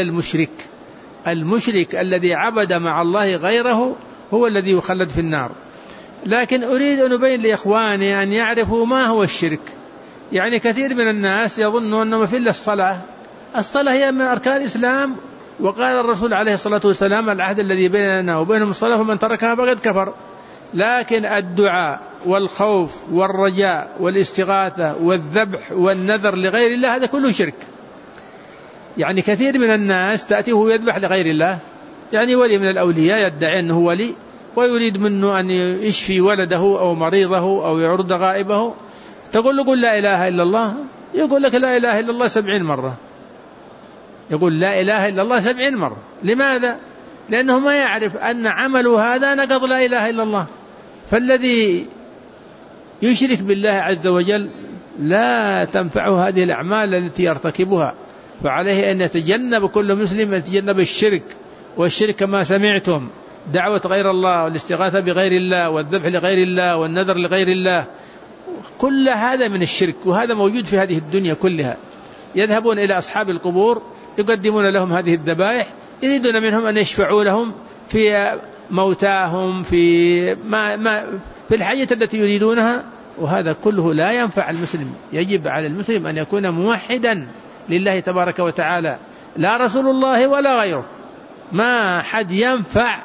المشرك الذي عبد مع الله غيره هو الذي يخلد في النار. لكن أريد أن أبين لإخواني أن يعرفوا ما هو الشرك. يعني كثير من الناس يظنون أنه ما في إلا الصلاة هي من أركان الإسلام، وقال الرسول عليه الصلاة والسلام: العهد الذي بيننا وبينهم الصلاة فمن تركها فقد كفر. لكن الدعاء والخوف والرجاء والاستغاثة والذبح والنذر لغير الله هذا كله شرك. يعني كثير من الناس تأتيه يذبح لغير الله، يعني ولي من الأولياء يدعي أنه ولي ويريد منه أن يشفي ولده أو مريضه أو يعرض غائبه، تقول له قل لا إله إلا الله، يقول لك لا إله إلا الله 70 مرة، يقول لا إله إلا الله 70 مرة. لماذا؟ لأنه ما يعرف أن عمله هذا نقض لا إله إلا الله. فالذي يشرك بالله عز وجل لا تنفعه هذه الأعمال التي يرتكبها، فعليه أن يتجنب كل مسلم أن يتجنب الشرك. والشرك كما سمعتم دعوة غير الله والاستغاثة بغير الله والذبح لغير الله والنذر لغير الله، كل هذا من الشرك، وهذا موجود في هذه الدنيا كلها. يذهبون إلى أصحاب القبور يقدمون لهم هذه الذبائح، يريدون منهم أن يشفعوا لهم في موتاهم في الحاجة التي يريدونها، وهذا كله لا ينفع المسلم. يجب على المسلم أن يكون موحدا لله تبارك وتعالى، لا رسول الله ولا غيره، ما حد ينفع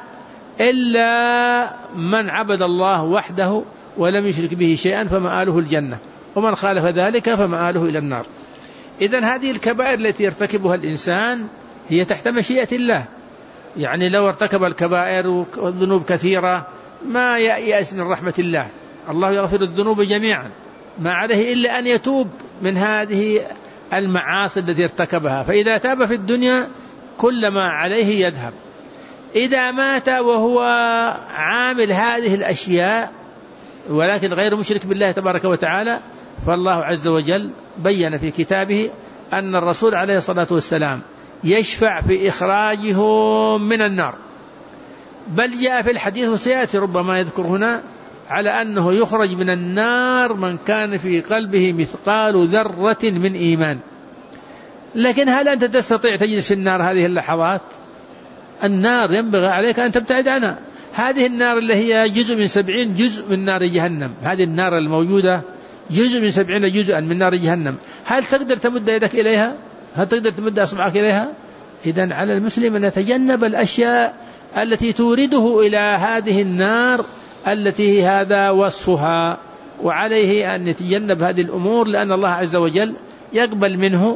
إلا من عبد الله وحده ولم يشرك به شيئا فمآله الجنة، ومن خالف ذلك فمآله إلى النار. إذن هذه الكبائر التي يرتكبها الإنسان هي تحت مشيئة الله. يعني لو ارتكب الكبائر وذنوب كثيرة ما يأس من رحمة الله، الله يغفر الذنوب جميعا، ما عليه إلا أن يتوب من هذه المعاصي التي ارتكبها، فإذا تاب في الدنيا كل ما عليه يذهب. إذا مات وهو عامل هذه الأشياء ولكن غير مشرك بالله تبارك وتعالى، فالله عز وجل بيّن في كتابه أن الرسول عليه الصلاة والسلام يشفع في إخراجهم من النار. بل جاء في الحديث وسيأتي ربما يذكر هنا على أنه يخرج من النار من كان في قلبه مثقال ذرة من إيمان. لكن هل أنت تستطيع تجلس في النار هذه اللحظات؟ النار ينبغي عليك أن تبتعد عنها. هذه النار اللي هي جزء من 70 جزء من نار جهنم، هذه النار الموجودة جزء من 70 جزءا من نار جهنم، هل تقدر تمد يدك إليها؟ هل تقدر تمد أصبعك إليها؟ إذن على المسلم أن يتجنب الأشياء التي تورده إلى هذه النار التي هذا وصفها، وعليه أن يتجنب هذه الأمور، لأن الله عز وجل يقبل منه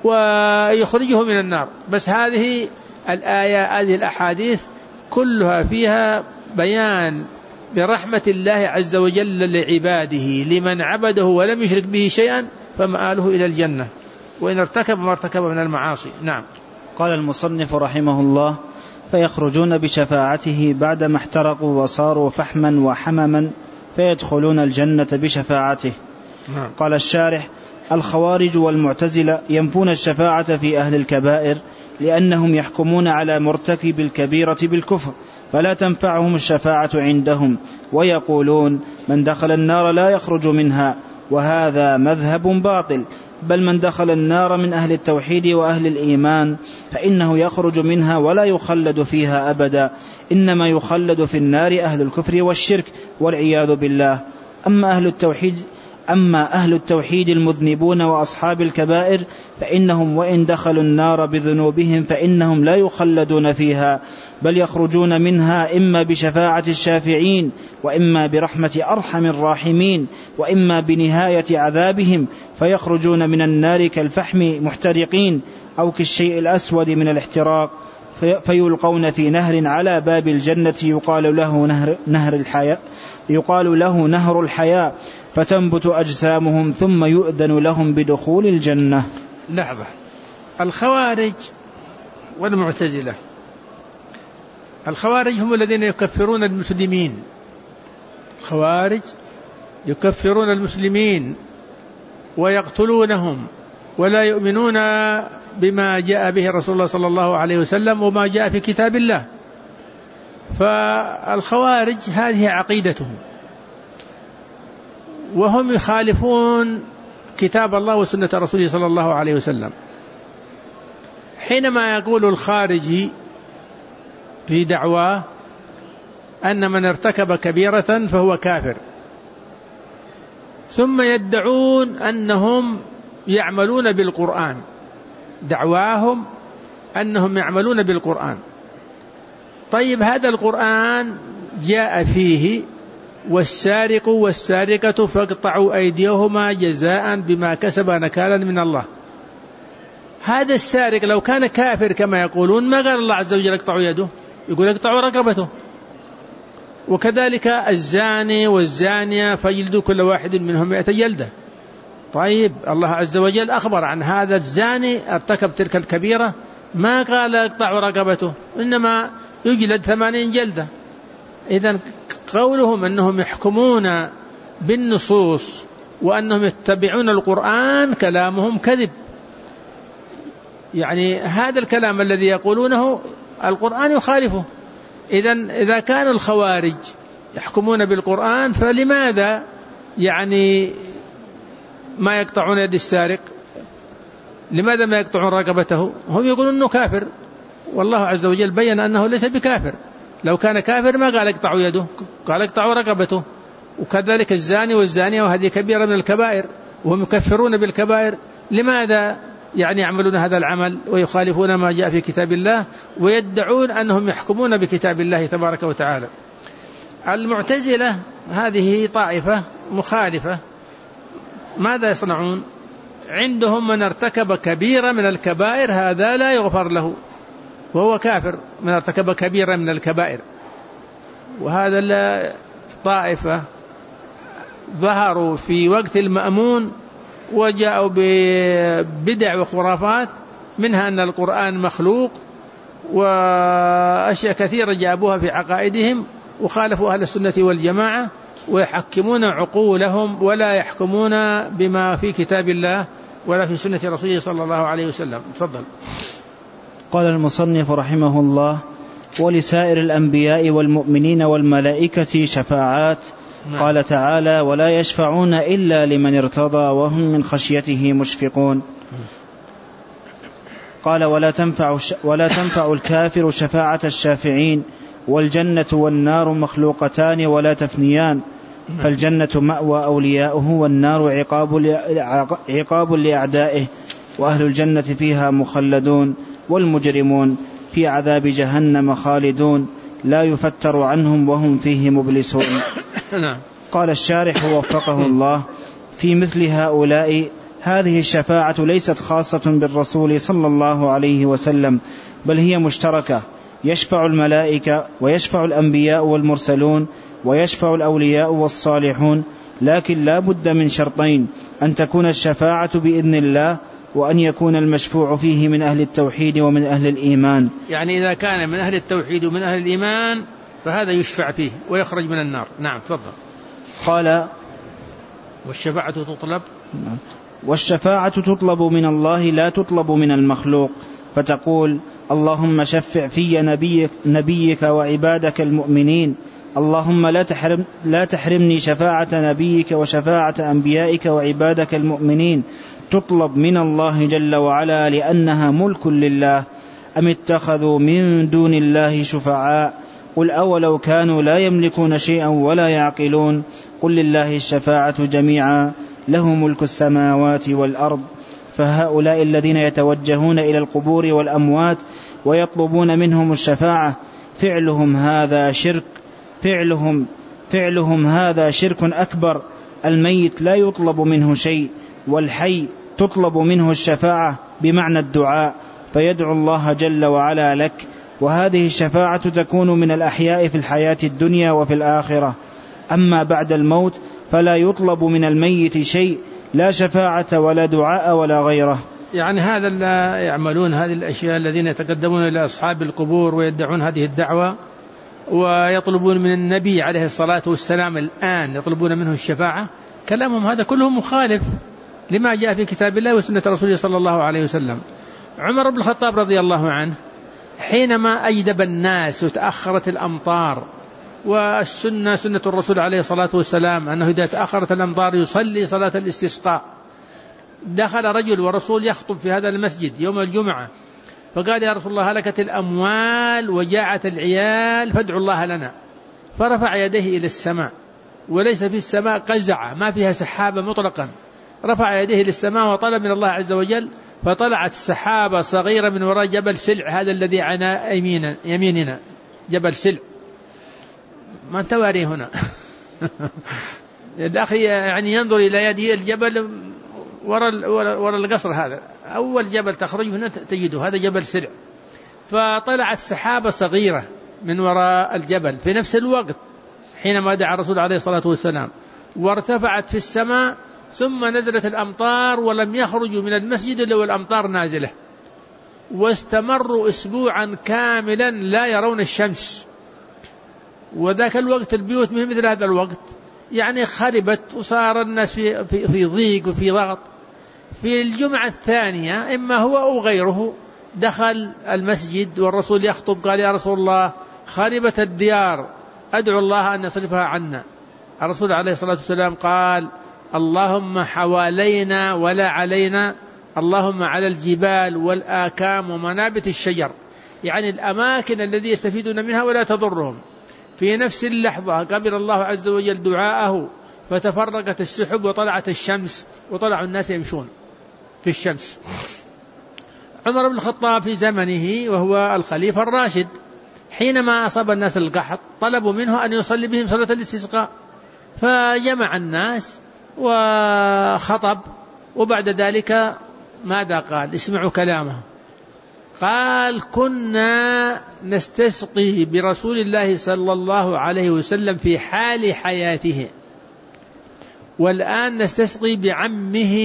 ويخرجه من النار. بس هذه الآية هذه الأحاديث كلها فيها بيان برحمة الله عز وجل لعباده، لمن عبده ولم يشرك به شيئا فمآله إلى الجنة، وإن ارتكب ما ارتكب من المعاصي. نعم. قال المصنف رحمه الله: فيخرجون بشفاعته بعدما احترقوا وصاروا فحما وحمما فيدخلون الجنة بشفاعته. نعم. قال الشارح: الخوارج والمعتزلة ينفون الشفاعة في أهل الكبائر لأنهم يحكمون على مرتكب الكبيرة بالكفر فلا تنفعهم الشفاعة عندهم، ويقولون من دخل النار لا يخرج منها، وهذا مذهب باطل، بل من دخل النار من أهل التوحيد وأهل الإيمان فإنه يخرج منها ولا يخلد فيها أبدا، إنما يخلد في النار أهل الكفر والشرك والعياذ بالله. أما أهل التوحيد المذنبون وأصحاب الكبائر فإنهم وإن دخلوا النار بذنوبهم فإنهم لا يخلدون فيها، بل يخرجون منها إما بشفاعة الشافعين، وإما برحمة أرحم الراحمين، وإما بنهاية عذابهم فيخرجون من النار كالفحم محترقين أو كالشيء الأسود من الاحتراق، فيلقون في نهر على باب الجنة يقال له نهر الحياة، فتنبت أجسامهم ثم يؤذن لهم بدخول الجنة. لحظة، الخوارج والمعتزلة، الخوارج هم الذين يكفرون المسلمين، الخوارج يكفرون المسلمين ويقتلونهم ولا يؤمنون بما جاء به رسول الله صلى الله عليه وسلم وما جاء في كتاب الله. فالخوارج هذه عقيدتهم، وهم يخالفون كتاب الله وسنة رسوله صلى الله عليه وسلم. حينما يقول الخارجي في دعواه أن من ارتكب كبيرة فهو كافر، ثم يدعون أنهم يعملون بالقرآن، دعواهم أنهم يعملون بالقرآن. طيب، هذا القرآن جاء فيه والسارق والسارقة فاقطعوا أيديهما جزاء بما كسب نكالا من الله. هذا السارق لو كان كافر كما يقولون ما قال الله عز وجل اقطعوا يده، يقول اقطعوا رقبته. وكذلك الزاني والزانية فيجلدوا كل واحد منهم 100 جلدة. طيب، الله عز وجل أخبر عن هذا الزاني ارتكب تلك الكبيرة، ما قال اقطعوا رقبته، إنما يجلد 80 جلدة. إذن قولهم أنهم يحكمون بالنصوص وأنهم يتبعون القرآن كلامهم كذب. يعني هذا الكلام الذي يقولونه القرآن يخالفه. إذا كان الخوارج يحكمون بالقرآن فلماذا يعني ما يقطعون يد السارق؟ لماذا ما يقطعون رقبته؟ هم يقولون أنه كافر، والله عز وجل بيّن أنه ليس بكافر. لو كان كافر ما قال اقطعوا يده، قال اقطعوا رقبته. وكذلك الزاني والزانية، وهذه كبيرة من الكبائر، وهم يكفرون بالكبائر. لماذا يعني يعملون هذا العمل ويخالفون ما جاء في كتاب الله ويدعون أنهم يحكمون بكتاب الله تبارك وتعالى؟ المعتزلة هذه طائفة مخالفة. ماذا يصنعون؟ عندهم من ارتكب كبيرة من الكبائر هذا لا يغفر له، وهو كافر من ارتكب كبيرة من الكبائر. وهذا طائفة ظهروا في وقت المأمون وجاءوا ببدع وخرافات، منها أن القرآن مخلوق، وأشياء كثيرة جابوها في عقائدهم، وخالفوا أهل السنة والجماعة، ويحكمون عقولهم ولا يحكمون بما في كتاب الله ولا في سنة رسوله صلى الله عليه وسلم. تفضل. قال المصنف رحمه الله: ولسائر الأنبياء والمؤمنين والملائكة شفاعات. قال تعالى: ولا يشفعون إلا لمن ارتضى وهم من خشيته مشفقون. قال: ولا تنفع الكافر شفاعة الشافعين، والجنة والنار مخلوقتان ولا تفنيان، فالجنة مأوى أولياؤه، والنار عقاب لأعدائه، وأهل الجنة فيها مخلدون، والمجرمون في عذاب جهنم خالدون، لا يفتر عنهم وهم فيه مبلسون. قال الشارح وفقه الله: في مثل هؤلاء هذه الشفاعة ليست خاصة بالرسول صلى الله عليه وسلم، بل هي مشتركة، يشفع الملائكة ويشفع الأنبياء والمرسلون ويشفع الأولياء والصالحون، لكن لا بد من شرطين: أن تكون الشفاعة بإذن الله، وأن يكون المشفوع فيه من أهل التوحيد ومن أهل الإيمان. يعني إذا كان من أهل التوحيد ومن أهل الإيمان فهذا يشفع فيه ويخرج من النار. نعم، تفضل. قال: والشفاعة تطلب. والشفاعة تطلب من الله لا تطلب من المخلوق، فتقول: اللهم شفع في نبيك وعبادك المؤمنين، اللهم لا تحرمني شفاعة نبيك وشفاعة أنبيائك وعبادك المؤمنين. تطلب من الله جل وعلا لأنها ملك لله. أم اتخذوا من دون الله شفعاء، قل أولو كانوا لا يملكون شيئا ولا يعقلون، قل لله الشفاعة جميعا، له ملك السماوات والأرض. فهؤلاء الذين يتوجهون إلى القبور والأموات ويطلبون منهم الشفاعة فعلهم هذا شرك أكبر. الميت لا يطلب منه شيء، والحي تطلب منه الشفاعة بمعنى الدعاء، فيدعو الله جل وعلا لك، وهذه الشفاعة تكون من الأحياء في الحياة الدنيا وفي الآخرة. أما بعد الموت فلا يطلب من الميت شيء، لا شفاعة ولا دعاء ولا غيره. يعني هذا لا يعملون هذه الأشياء الذين يتقدمون إلى أصحاب القبور ويدعون هذه الدعوة ويطلبون من النبي عليه الصلاة والسلام الآن يطلبون منه الشفاعة، كلامهم هذا كله مخالف لما جاء في كتاب الله وسنة رسوله صلى الله عليه وسلم. عمر بن الخطاب رضي الله عنه حينما أجدب الناس وتأخرت الأمطار، والسنة سنة الرسول عليه الصلاة والسلام أنه إذا تأخرت الأمطار يصلي صلاة الاستسقاء، دخل رجل ورسول يخطب في هذا المسجد يوم الجمعة فقال: يا رسول الله هلكت الأموال وجاعت العيال فادعوا الله لنا. فرفع يديه إلى السماء، وليس في السماء قزعة ما فيها سحابة مطلقا، رفع يديه إلى السماء وطلب من الله عز وجل، فطلعت سحابة صغيرة من وراء جبل سلع، هذا الذي عنا يميننا جبل سلع، ما تواري هنا الأخي يعني ينظر إلى يده الجبل وراء القصر، هذا أول جبل تخرج هنا تجده، هذا جبل سلع. فطلعت سحابة صغيرة من وراء الجبل في نفس الوقت حينما دعا الرسول عليه الصلاة والسلام، وارتفعت في السماء، ثم نزلت الأمطار ولم يخرجوا من المسجد إلا والأمطار نازلة، واستمروا أسبوعا كاملا لا يرون الشمس. وذاك الوقت البيوت مهم مثل هذا الوقت، يعني خربت وصار الناس في ضيق وفي ضغط. في الجمعة الثانية إما هو أو غيره دخل المسجد والرسول يخطب، قال: يا رسول الله خربت الديار، أدعو الله أن يصرفها عنا. الرسول عليه الصلاة والسلام قال: اللهم حوالينا ولا علينا، اللهم على الجبال والآكام ومنابت الشجر، يعني الأماكن الذي يستفيدون منها ولا تضرهم. في نفس اللحظة قبل الله عز وجل دعاءه، فتفرقت السحب وطلعت الشمس وطلعوا الناس يمشون في الشمس. عمر بن الخطاب في زمنه وهو الخليفة الراشد حينما أصاب الناس القحط طلبوا منه أن يصلي بهم صلاة الاستسقاء، فجمع الناس وخطب، وبعد ذلك ماذا قال؟ اسمعوا كلامه. قال: كنا نستسقي برسول الله صلى الله عليه وسلم في حال حياته، والآن نستسقي بعمه،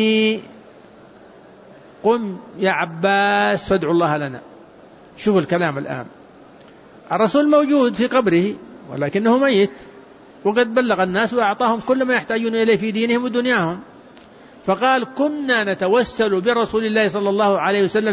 قم يا عباس فادعوا الله لنا. شوفوا الكلام الآن، الرسول موجود في قبره ولكنه ميت، وقد بلغ الناس وأعطاهم كل ما يحتاجون إليه في دينهم ودنياهم. فقال: كنا نتوسل برسول الله صلى الله عليه وسلم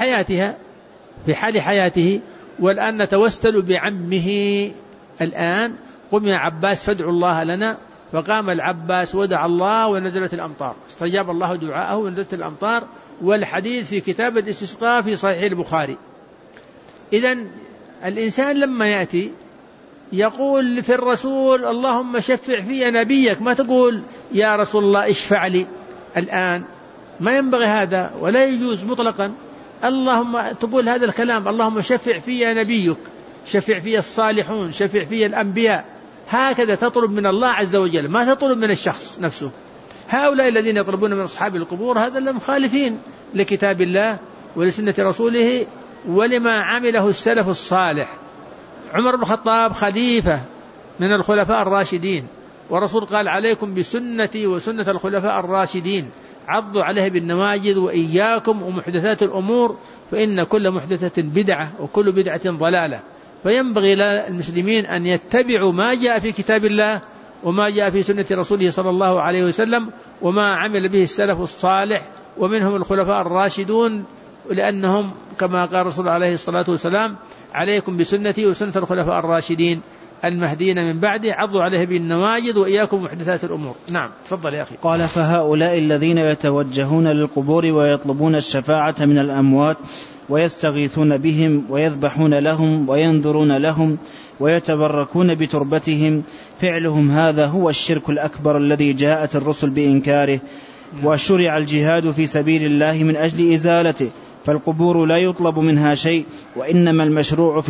في حال حياته، والآن نتوسل بعمه. الآن قم يا عباس فادعوا الله لنا. فقام العباس ودعا الله ونزلت الأمطار، استجاب الله دعاءه ونزلت الأمطار، والحديث في كتاب الاستسقاء في صحيح البخاري. إذن الإنسان لما يأتي يقول في الرسول: اللهم شفع في نبيك، ما تقول يا رسول الله اشفع لي الآن، ما ينبغي هذا ولا يجوز مطلقا. اللهم تقول هذا الكلام: اللهم شفع في نبيك، شفع في الصالحون، شفع في الأنبياء، هكذا تطلب من الله عز وجل، ما تطلب من الشخص نفسه. هؤلاء الذين يطلبون من أصحاب القبور هذا المخالفين لكتاب الله ولسنة رسوله ولما عمله السلف الصالح. عمر بن الخطاب خليفة من الخلفاء الراشدين، والرسول قال: عليكم بسنتي وسنة الخلفاء الراشدين، عضوا عليها بالنواجذ وإياكم ومحدثات الأمور، فإن كل محدثة بدعة وكل بدعة ضلالة. فينبغي للمسلمين أن يتبعوا ما جاء في كتاب الله وما جاء في سنة رسوله صلى الله عليه وسلم وما عمل به السلف الصالح ومنهم الخلفاء الراشدون، لأنهم كما قال الرسول عليه الصلاة والسلام: عليكم بسنتي وسنة الخلفاء الراشدين المهديين من بعده، عضوا عليه بالنواجذ وإياكم محدثات الأمور. نعم، تفضل يا أخي. قال: فهؤلاء الذين يتوجهون للقبور ويطلبون الشفاعة من الأموات ويستغيثون بهم ويذبحون لهم وينذرون لهم ويتبركون بتربتهم، فعلهم هذا هو الشرك الأكبر الذي جاءت الرسل بإنكاره، وشرع الجهاد في سبيل الله من أجل إزالته، فالقبور لا يطلب منها شيء، وإنما المشروع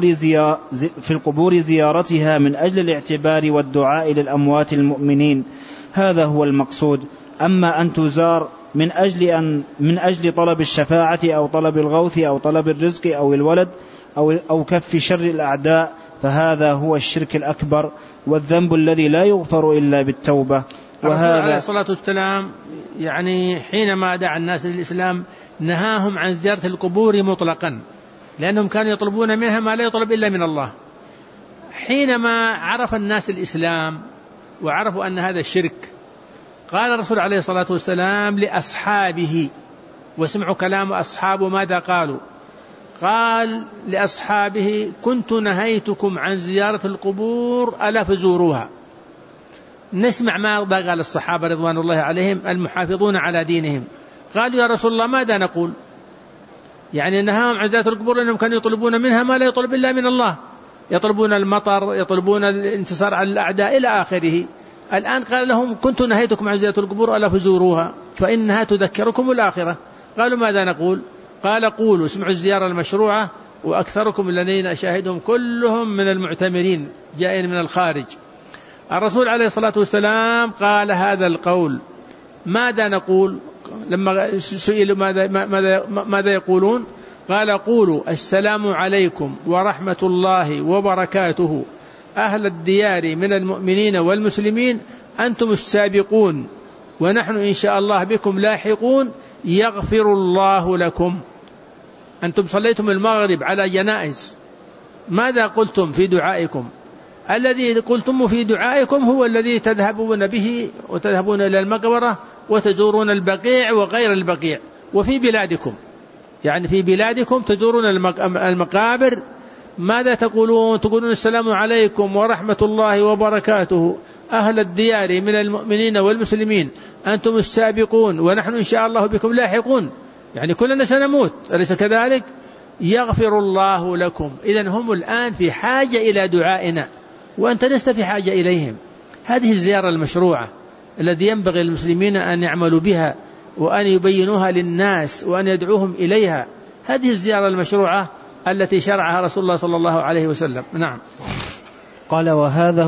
في القبور زيارتها من أجل الاعتبار والدعاء للأموات المؤمنين، هذا هو المقصود. أما أن تزار من أجل طلب الشفاعة أو طلب الغوث أو طلب الرزق أو الولد أو كف شر الأعداء، فهذا هو الشرك الأكبر والذنب الذي لا يغفر إلا بالتوبة. وهذا الرسول عليه الصلاة والسلام يعني حينما دعا الناس للإسلام نهاهم عن زيارة القبور مطلقا، لأنهم كانوا يطلبون منها ما لا يطلب إلا من الله. حينما عرف الناس الإسلام وعرفوا أن هذا الشرك، قال الرسول عليه الصلاة والسلام لأصحابه، وسمعوا كلام أصحابه ماذا قالوا، قال لأصحابه: كنت نهيتكم عن زيارة القبور ألا فزوروها. نسمع ماذا قال الصحابة رضوان الله عليهم المحافظون على دينهم، قالوا: يا رسول الله ماذا نقول؟ يعني نهاهم عن زيارة القبور لأنهم كانوا يطلبون منها ما لا يطلب إلا من الله، يطلبون المطر، يطلبون الانتصار على الأعداء إلى آخره. الآن قال لهم: كنت نهيتكم عن زيارة القبور ألا فزوروها فإنها تذكركم الآخرة. قالوا: ماذا نقول؟ قال: قولوا اسمعوا الزيارة المشروعة، وأكثركم الذين أشاهدهم كلهم من المعتمرين جائين من الخارج. الرسول عليه الصلاة والسلام قال هذا القول. ماذا نقول؟ لما سئلوا ماذا يقولون، قال: قولوا السلام عليكم ورحمة الله وبركاته أهل الديار من المؤمنين والمسلمين، أنتم السابقون ونحن إن شاء الله بكم لاحقون، يغفر الله لكم. أنتم صليتم المغرب على جنائز، ماذا قلتم في دعائكم؟ الذي قلتم في دعائكم هو الذي تذهبون به وتذهبون إلى المقبرة وتزورون البقيع وغير البقيع. وفي بلادكم، يعني في بلادكم تزورون المقابر، ماذا تقولون؟ تقولون السلام عليكم ورحمة الله وبركاته أهل الديار من المؤمنين والمسلمين، أنتم السابقون ونحن إن شاء الله بكم لاحقون، يعني كلنا سنموت، أليس كذلك؟ يغفر الله لكم. إذن هم الآن في حاجة إلى دعائنا وأنت لست في حاجة إليهم. هذه الزيارة المشروعة التي ينبغي للمسلمين أن يعملوا بها وأن يبينوها للناس وأن يدعوهم إليها، هذه الزيارة المشروعة التي شرعها رسول الله صلى الله عليه وسلم. نعم. قال: وهذا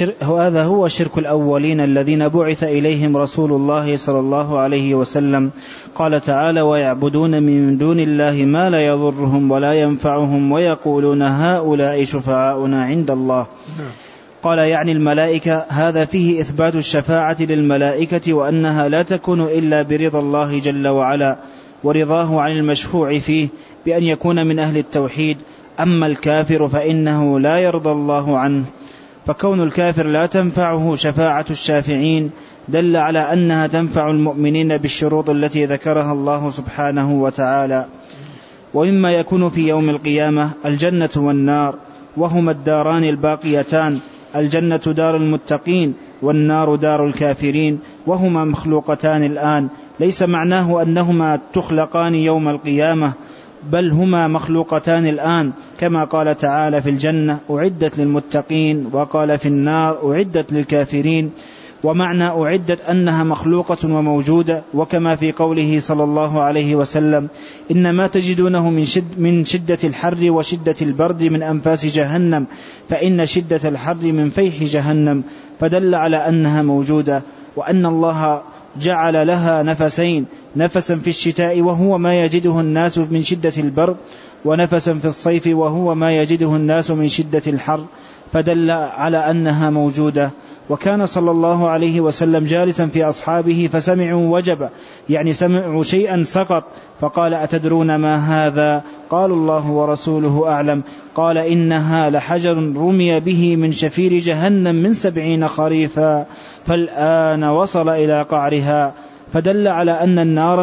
هو شرك الأولين الذين بعث إليهم رسول الله صلى الله عليه وسلم. قال تعالى: ويعبدون من دون الله ما لا يضرهم ولا ينفعهم ويقولون هؤلاء شفعاؤنا عند الله. قال: يعني الملائكة. هذا فيه إثبات الشفاعة للملائكة وأنها لا تكون إلا برضا الله جل وعلا ورضاه عن المشفوع فيه بأن يكون من أهل التوحيد. أما الكافر فإنه لا يرضى الله عنه، فكون الكافر لا تنفعه شفاعة الشافعين دل على أنها تنفع المؤمنين بالشروط التي ذكرها الله سبحانه وتعالى. ومما يكون في يوم القيامة الجنة والنار، وهما الداران الباقيتان، الجنة دار المتقين والنار دار الكافرين، وهما مخلوقتان الآن، ليس معناه أنهما تخلقان يوم القيامة، بل هما مخلوقتان الآن، كما قال تعالى في الجنة أعدت للمتقين، وقال في النار أعدت للكافرين. ومعنى أعدت أنها مخلوقة وموجودة، وكما في قوله صلى الله عليه وسلم: إنما تجدونه من شدة الحر وشدة البرد من أنفاس جهنم، فإن شدة الحر من فيح جهنم، فدل على أنها موجودة، وأن الله جعل لها نفسين، نفسا في الشتاء وهو ما يجده الناس من شدة البرد، ونفسا في الصيف وهو ما يجده الناس من شدة الحر، فدل على أنها موجودة. وكان صلى الله عليه وسلم جالسا في أصحابه فسمعوا وجبا، يعني سمعوا شيئا سقط، فقال: أتدرون ما هذا؟ قالوا: الله ورسوله أعلم. قال: إنها لحجر رمي به من شفير جهنم من 70 خريفا، فالآن وصل إلى قعرها، فدل على أن النار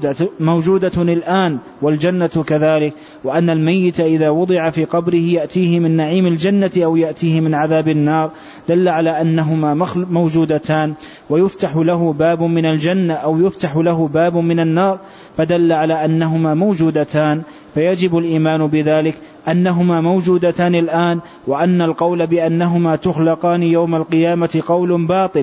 موجودة الآن، والجنة كذلك، وأن الميت إذا وضع في قبره يأتيه من نعيم الجنة أو يأتيه من عذاب النار، دل على أنهما موجودتان، ويفتح له باب من الجنة أو يفتح له باب من النار، فدل على أنهما موجودتان، فيجب الإيمان بذلك. أنهما موجودتان الآن، وأن القول بأنهما تخلقان يوم القيامة قول باطل،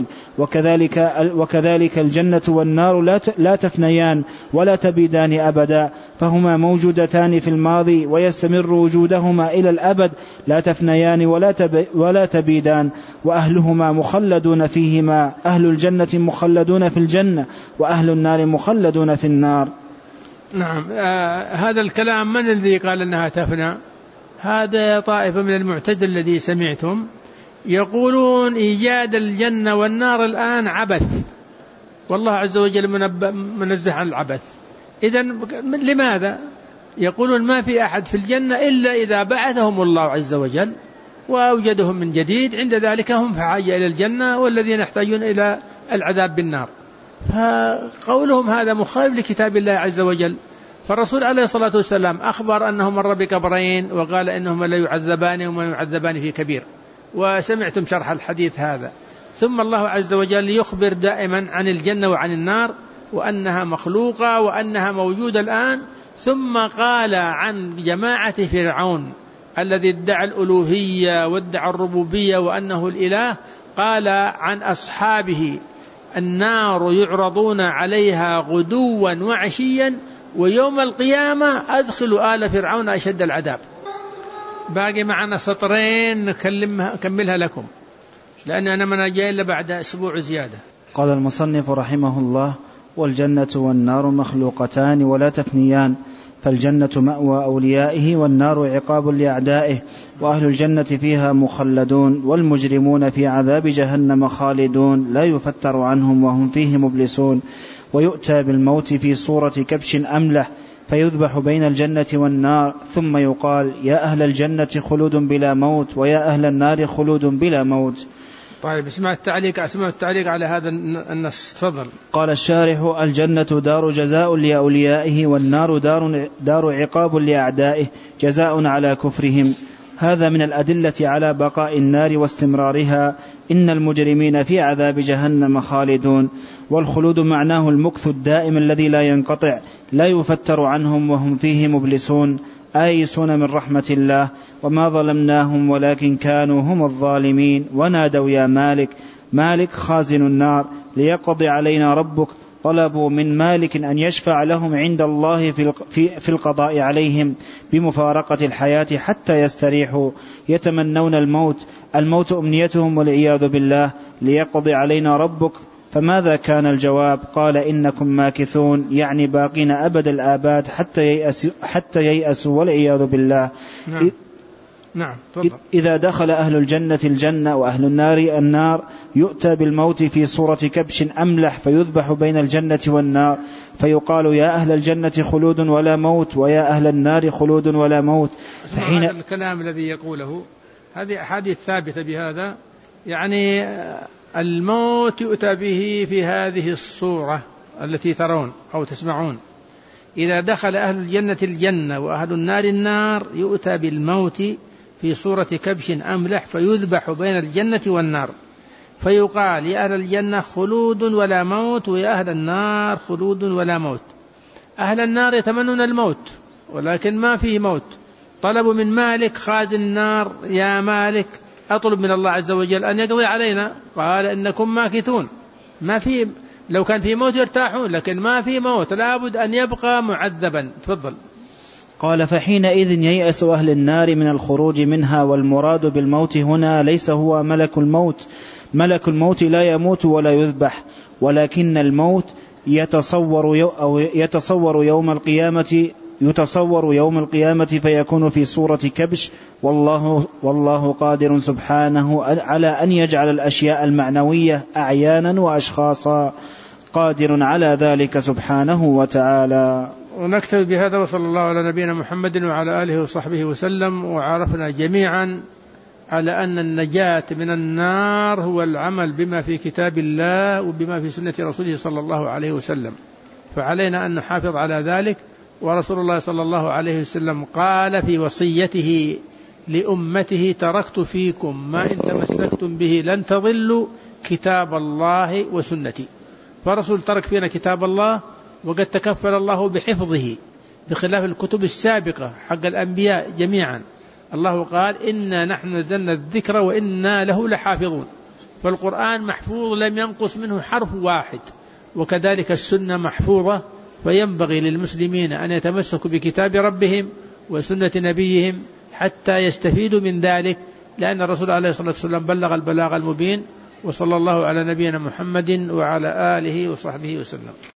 وكذلك الجنة والنار لا تفنيان ولا تبيدان أبدا، فهما موجودتان في الماضي ويستمر وجودهما إلى الأبد، لا تفنيان ولا تبيدان، وأهلهما مخلدون فيهما، أهل الجنة مخلدون في الجنة، وأهل النار مخلدون في النار. نعم. هذا الكلام من الذي قال أنها تفنى؟ هذا طائفة من المعتزلة الذي سمعتم يقولون إيجاد الجنة والنار الآن عبث، والله عز وجل منزه عن العبث. إذن لماذا؟ يقولون ما في أحد في الجنة إلا إذا بعثهم الله عز وجل وأوجدهم من جديد، عند ذلك هم في حاجة إلى الجنة، والذين يحتاجون إلى العذاب بالنار. فقولهم هذا مخالف لكتاب الله عز وجل. فالرسول عليه الصلاة والسلام أخبر أنه مر بقبرين وقال إنهما لا يعذبان وما يعذبان في كبير، وسمعتم شرح الحديث هذا. ثم الله عز وجل يخبر دائما عن الجنة وعن النار وأنها مخلوقة وأنها موجودة الآن. ثم قال عن جماعة فرعون الذي ادعى الألوهية وادعى الربوبية وأنه الإله، قال عن أصحابه: النار يعرضون عليها غدوا وعشيا ويوم القيامة أدخلوا آل فرعون أشد العذاب. باقي معنا سطرين نكملها لكم، لأن أنا ما جاي إلا بعد أسبوع زيادة. قال المصنف رحمه الله: والجنة والنار مخلوقتان ولا تفنيان، فالجنة مأوى أوليائه والنار عقاب لأعدائه، وأهل الجنة فيها مخلدون، والمجرمون في عذاب جهنم خالدون لا يفتر عنهم وهم فيه مبلسون. ويؤتى بالموت في صورة كبش أملح فيذبح بين الجنة والنار، ثم يقال: يا أهل الجنة خلود بلا موت، ويا أهل النار خلود بلا موت. طيب، اسمع التعليق على هذا النص، تفضل. قال الشارح: الجنة دار جزاء لأوليائه، والنار دار عقاب لأعدائه جزاء على كفرهم. هذا من الأدلة على بقاء النار واستمرارها. إن المجرمين في عذاب جهنم خالدون، والخلود معناه المكث الدائم الذي لا ينقطع، لا يفتر عنهم وهم فيه مبلسون، آيسون من رحمة الله. وما ظلمناهم ولكن كانوا هم الظالمين. ونادوا: يا مالك خازن النار ليقضي علينا ربك. طلبوا من مالك أن يشفع لهم عند الله في القضاء عليهم بمفارقة الحياة حتى يستريحوا. يتمنون الموت أمنيتهم والعياذ بالله. ليقضي علينا ربك. فماذا كان الجواب؟ قال: إنكم ماكثون، يعني باقين أبد الآباد حتى ييأسوا والعياذ بالله. نعم. إذا دخل أهل الجنة الجنة وأهل النار النار، يؤتى بالموت في صورة كبش أملح فيذبح بين الجنة والنار، فيقال: يا أهل الجنة خلود ولا موت، ويا أهل النار خلود ولا موت. فحين الكلام الذي يقوله هذه أحاديث ثابتة بهذا، يعني الموت يؤتى به في هذه الصورة التي ترون أو تسمعون. إذا دخل أهل الجنة الجنة وأهل النار النار، يؤتى بالموت في صورة كبش أملح فيذبح بين الجنة والنار، فيقال: يا أهل الجنة خلود ولا موت، ويا أهل النار خلود ولا موت. أهل النار يتمنون الموت ولكن ما فيه موت. طلبوا من مالك خازن النار: يا مالك أطلب من الله عز وجل أن يقضي علينا. قال: إنكم ماكثون. ما في، لو كان في موت يرتاحون، لكن ما في موت، لابد أن يبقى معذبا. تفضل. قال: فحينئذ ييأس أهل النار من الخروج منها. والمراد بالموت هنا ليس هو ملك الموت. ملك الموت لا يموت ولا يذبح، ولكن الموت يتصور يوم القيامة فيكون في صورة كبش. والله قادر سبحانه على أن يجعل الأشياء المعنوية أعيانا وأشخاصا، قادر على ذلك سبحانه وتعالى. ونكتفي بهذا، وصلى الله على نبينا محمد وعلى آله وصحبه وسلم. وعرفنا جميعا على أن النجاة من النار هو العمل بما في كتاب الله وبما في سنة رسوله صلى الله عليه وسلم، فعلينا أن نحافظ على ذلك. ورسول الله صلى الله عليه وسلم قال في وصيته لأمته: تركت فيكم ما إن تمسكتم به لن تضلوا، كتاب الله وسنتي. فرسول ترك فينا كتاب الله، وقد تكفل الله بحفظه بخلاف الكتب السابقة حق الأنبياء جميعا. الله قال إنا نحن نزلنا الذكر وإنا له لحافظون، فالقرآن محفوظ لم ينقص منه حرف واحد، وكذلك السنة محفوظة، فينبغي للمسلمين أن يتمسكوا بكتاب ربهم وسنة نبيهم حتى يستفيدوا من ذلك، لأن الرسول عليه الصلاة والسلام بلغ البلاغ المبين. وصلى الله على نبينا محمد وعلى آله وصحبه وسلم.